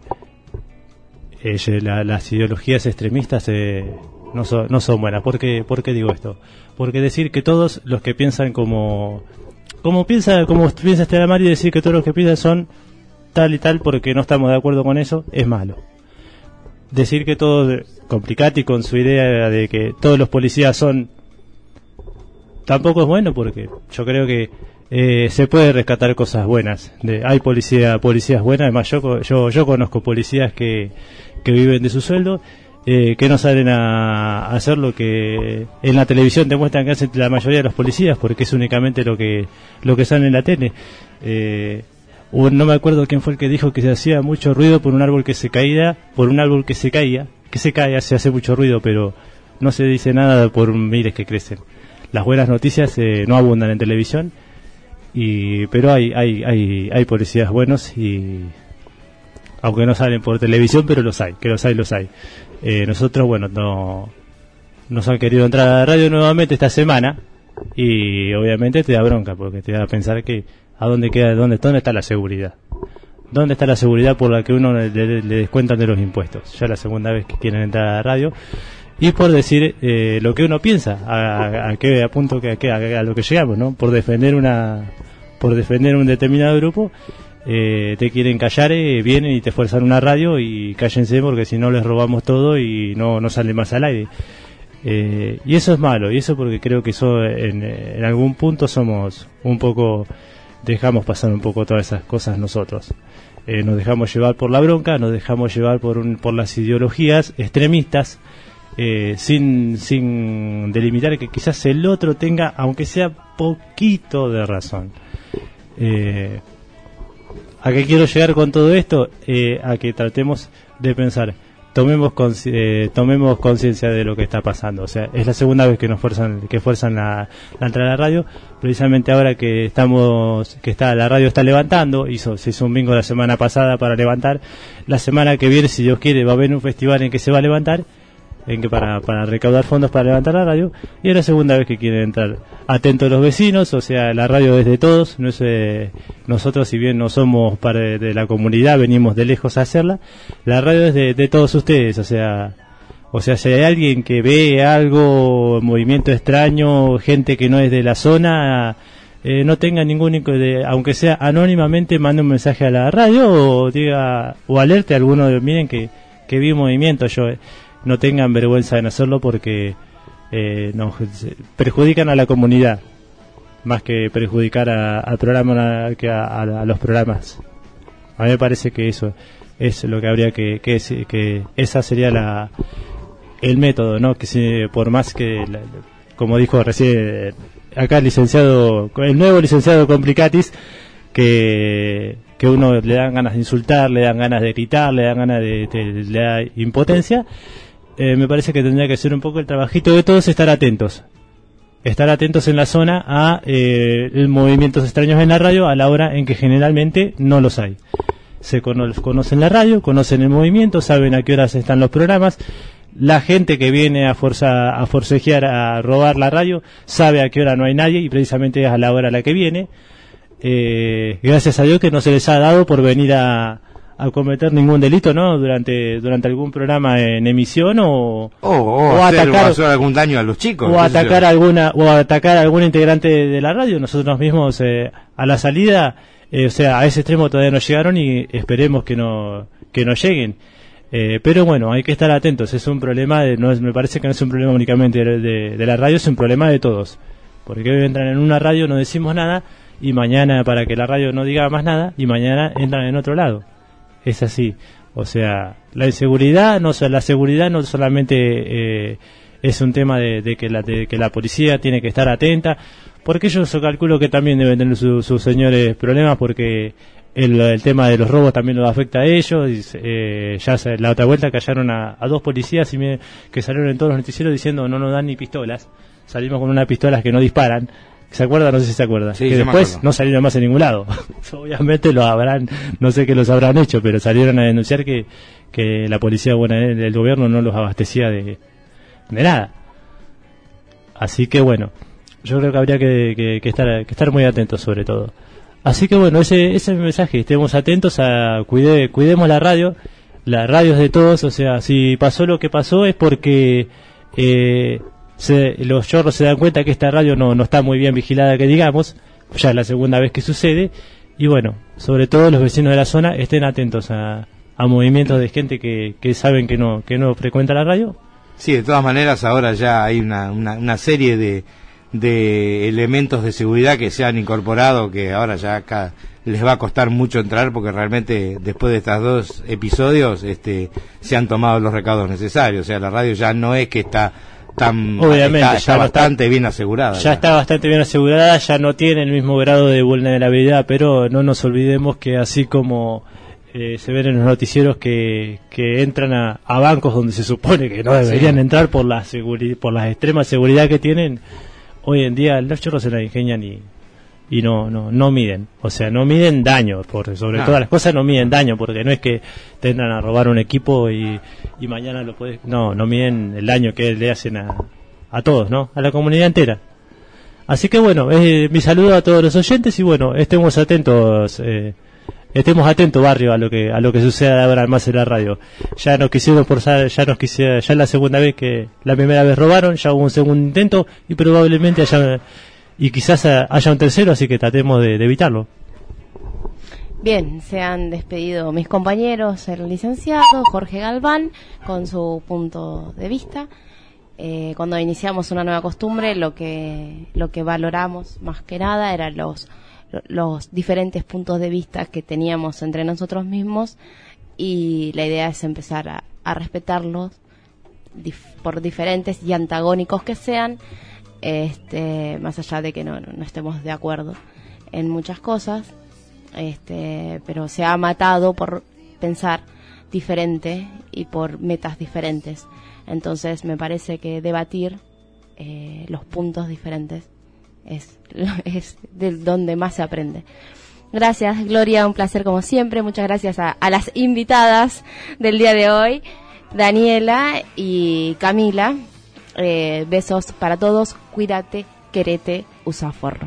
Las ideologías extremistas no son buenas. ¿Por qué digo esto? Porque decir que todos los que piensan como piensa Estela Maris, decir que todos los que piensan son tal y tal porque no estamos de acuerdo con eso, es malo. Decir que todos, Complicati con su idea de que todos los policías son, tampoco es bueno, porque yo creo que se puede rescatar cosas buenas. Hay policías buenas. Además yo conozco policías que viven de su sueldo, que no salen a hacer lo que en la televisión te muestran que hacen la mayoría de los policías, porque es únicamente lo que sale en la tele. No me acuerdo quién fue el que dijo que se hacía mucho ruido por un árbol que se caía, se hace mucho ruido, pero no se dice nada por miles que crecen. Las buenas noticias no abundan en televisión, pero hay policías buenos, y aunque no salen por televisión, pero los hay. Nosotros, bueno, nos han querido entrar a la radio nuevamente esta semana, y obviamente te da bronca, porque te da a pensar que dónde está la seguridad. ¿Dónde está la seguridad por la que uno le descuentan de los impuestos? Ya la segunda vez que quieren entrar a la radio, y por decir lo que uno piensa, a lo que llegamos, ¿no? Por defender un determinado grupo, te quieren callar, vienen y te fuerzan una radio, y cállense porque si no les robamos todo y no sale más al aire. Y eso es malo, y eso porque creo que en algún punto somos un poco, dejamos pasar un poco todas esas cosas nosotros. Nos dejamos llevar por la bronca, nos dejamos llevar por las ideologías extremistas, sin delimitar que quizás el otro tenga, aunque sea poquito de razón. ¿A qué quiero llegar con todo esto? A que tratemos de pensar, tomemos conciencia de lo que está pasando. O sea, es la segunda vez que fuerzan la entrada a la radio, precisamente ahora que la radio está levantando. Se hizo un bingo la semana pasada para levantar. La semana que viene, si Dios quiere, va a haber un festival en que se va a levantar, para recaudar fondos para levantar la radio, y es la segunda vez que quieren entrar. Atentos los vecinos, o sea, la radio es de todos, no es, nosotros, si bien no somos parte de la comunidad, venimos de lejos a hacerla, la radio es de todos ustedes. O sea, si hay alguien que ve algo, movimiento extraño, gente que no es de la zona, no tenga aunque sea anónimamente, mande un mensaje a la radio, o diga, o alerte a alguno miren que vi un movimiento. No tengan vergüenza en hacerlo, porque nos perjudican a la comunidad más que perjudicar al programa, a los programas. A mí me parece que eso es lo que habría que esa sería el método, ¿no? Que por más que como dijo recién acá el nuevo licenciado Complicatis, que que uno le dan ganas de insultar, le dan ganas de gritar, le dan ganas le da impotencia. Me parece que tendría que ser un poco el trabajito de todos, estar atentos en la zona a movimientos extraños en la radio a la hora en que generalmente no los hay. Conocen la radio, conocen el movimiento, saben a qué horas están los programas. La gente que viene a forcejear, a robar la radio, sabe a qué hora no hay nadie y precisamente es a la hora a la que viene. Gracias a Dios que no se les ha dado por venir a cometer ningún delito, ¿no? Durante algún programa en emisión o hacer algún daño a los chicos. O atacar a algún integrante de la radio. Nosotros mismos a la salida, a ese extremo todavía no llegaron y esperemos que no lleguen. Pero bueno, hay que estar atentos. Es un problema, me parece que no es un problema únicamente de la radio, es un problema de todos. Porque hoy entran en una radio, no decimos nada, y mañana, para que la radio no diga más nada, y mañana entran en otro lado. Es así. O sea, la seguridad no solamente es un tema de que la policía tiene que estar atenta, porque yo calculo que también deben tener sus señores problemas, porque el tema de los robos también los afecta a ellos. La otra vuelta callaron a 2 policías que salieron en todos los noticieros diciendo no nos dan ni pistolas. Salimos con unas pistolas que no disparan. ¿Se acuerda? No sé si se acuerda. Sí, que después no salieron más en ningún lado. Obviamente no sé qué los habrán hecho, pero salieron a denunciar que la policía, el gobierno no los abastecía de nada. Así que bueno, yo creo que habría que estar muy atentos sobre todo. Así que bueno, ese es mi mensaje, estemos atentos, cuidemos la radio es de todos. O sea, si pasó lo que pasó es porque los chorros se dan cuenta que esta radio no está muy bien vigilada, que digamos, ya es la segunda vez que sucede, y bueno, sobre todo los vecinos de la zona estén atentos a movimientos de gente que saben que no frecuenta la radio. Sí, de todas maneras ahora ya hay una serie de elementos de seguridad que se han incorporado, que ahora ya acá les va a costar mucho entrar, porque realmente después de estos 2 episodios se han tomado los recaudos necesarios. O sea, la radio ya no es que está obviamente está bastante bien asegurada. Ya está bastante bien asegurada, ya no tiene el mismo grado de vulnerabilidad, pero no nos olvidemos que así como se ven en los noticieros que entran a bancos donde se supone que no deberían entrar por la extrema seguridad que tienen, hoy en día los chorros se la ingenian y no miden. O sea, no miden daño, sobre todas las cosas no miden daño, porque no es que te entran a robar un equipo y mañana lo puedes... No miden el daño que le hacen a todos, ¿no? A la comunidad entera. Así que bueno, mi saludo a todos los oyentes y bueno, estemos atentos barrio a lo que suceda ahora más en la radio. Ya nos quisieron forzar, ya es la segunda vez que la primera vez robaron, ya hubo un segundo intento y probablemente quizás haya un tercero, así que tratemos de evitarlo. Bien, se han despedido mis compañeros, el licenciado Jorge Galván, con su punto de vista. Cuando iniciamos una nueva costumbre, lo que valoramos más que nada eran los diferentes puntos de vista que teníamos entre nosotros mismos, y la idea es empezar a respetarlos por diferentes y antagónicos que sean, más allá de que no estemos de acuerdo en muchas cosas, pero se ha matado por pensar diferente y por metas diferentes. Entonces me parece que debatir los puntos diferentes es de donde más se aprende. Gracias, Gloria, un placer como siempre. Muchas gracias a las invitadas del día de hoy, Daniela y Camila. Besos para todos, cuídate, querete, usa forro.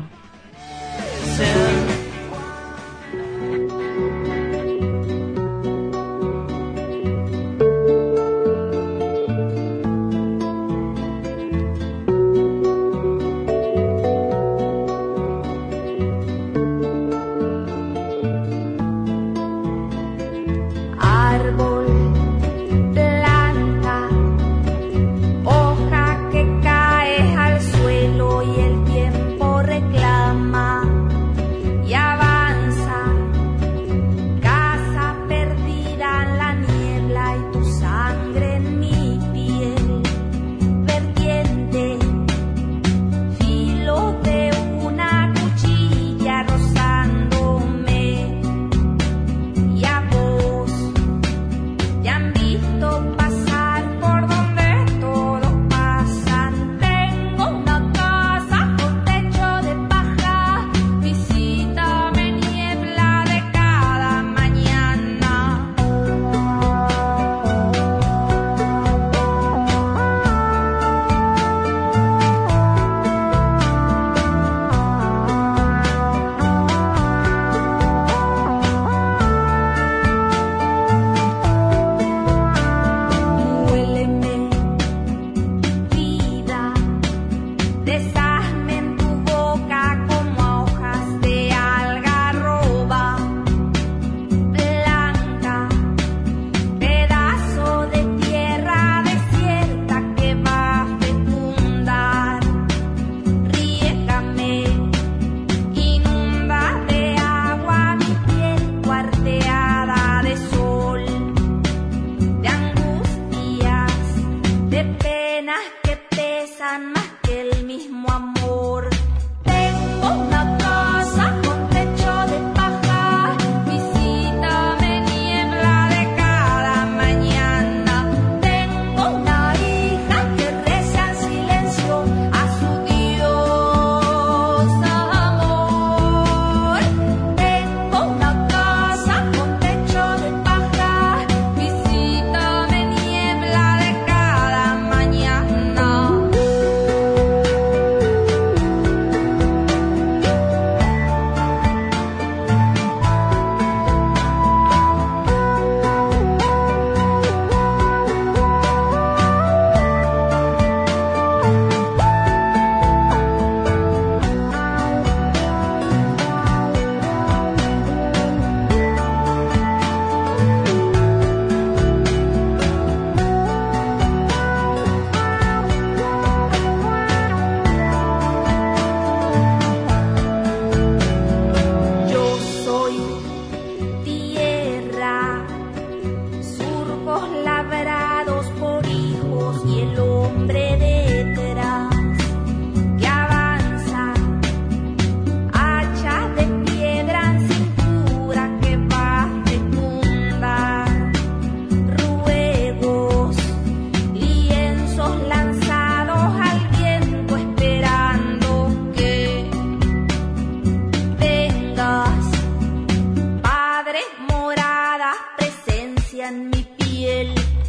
en mi piel.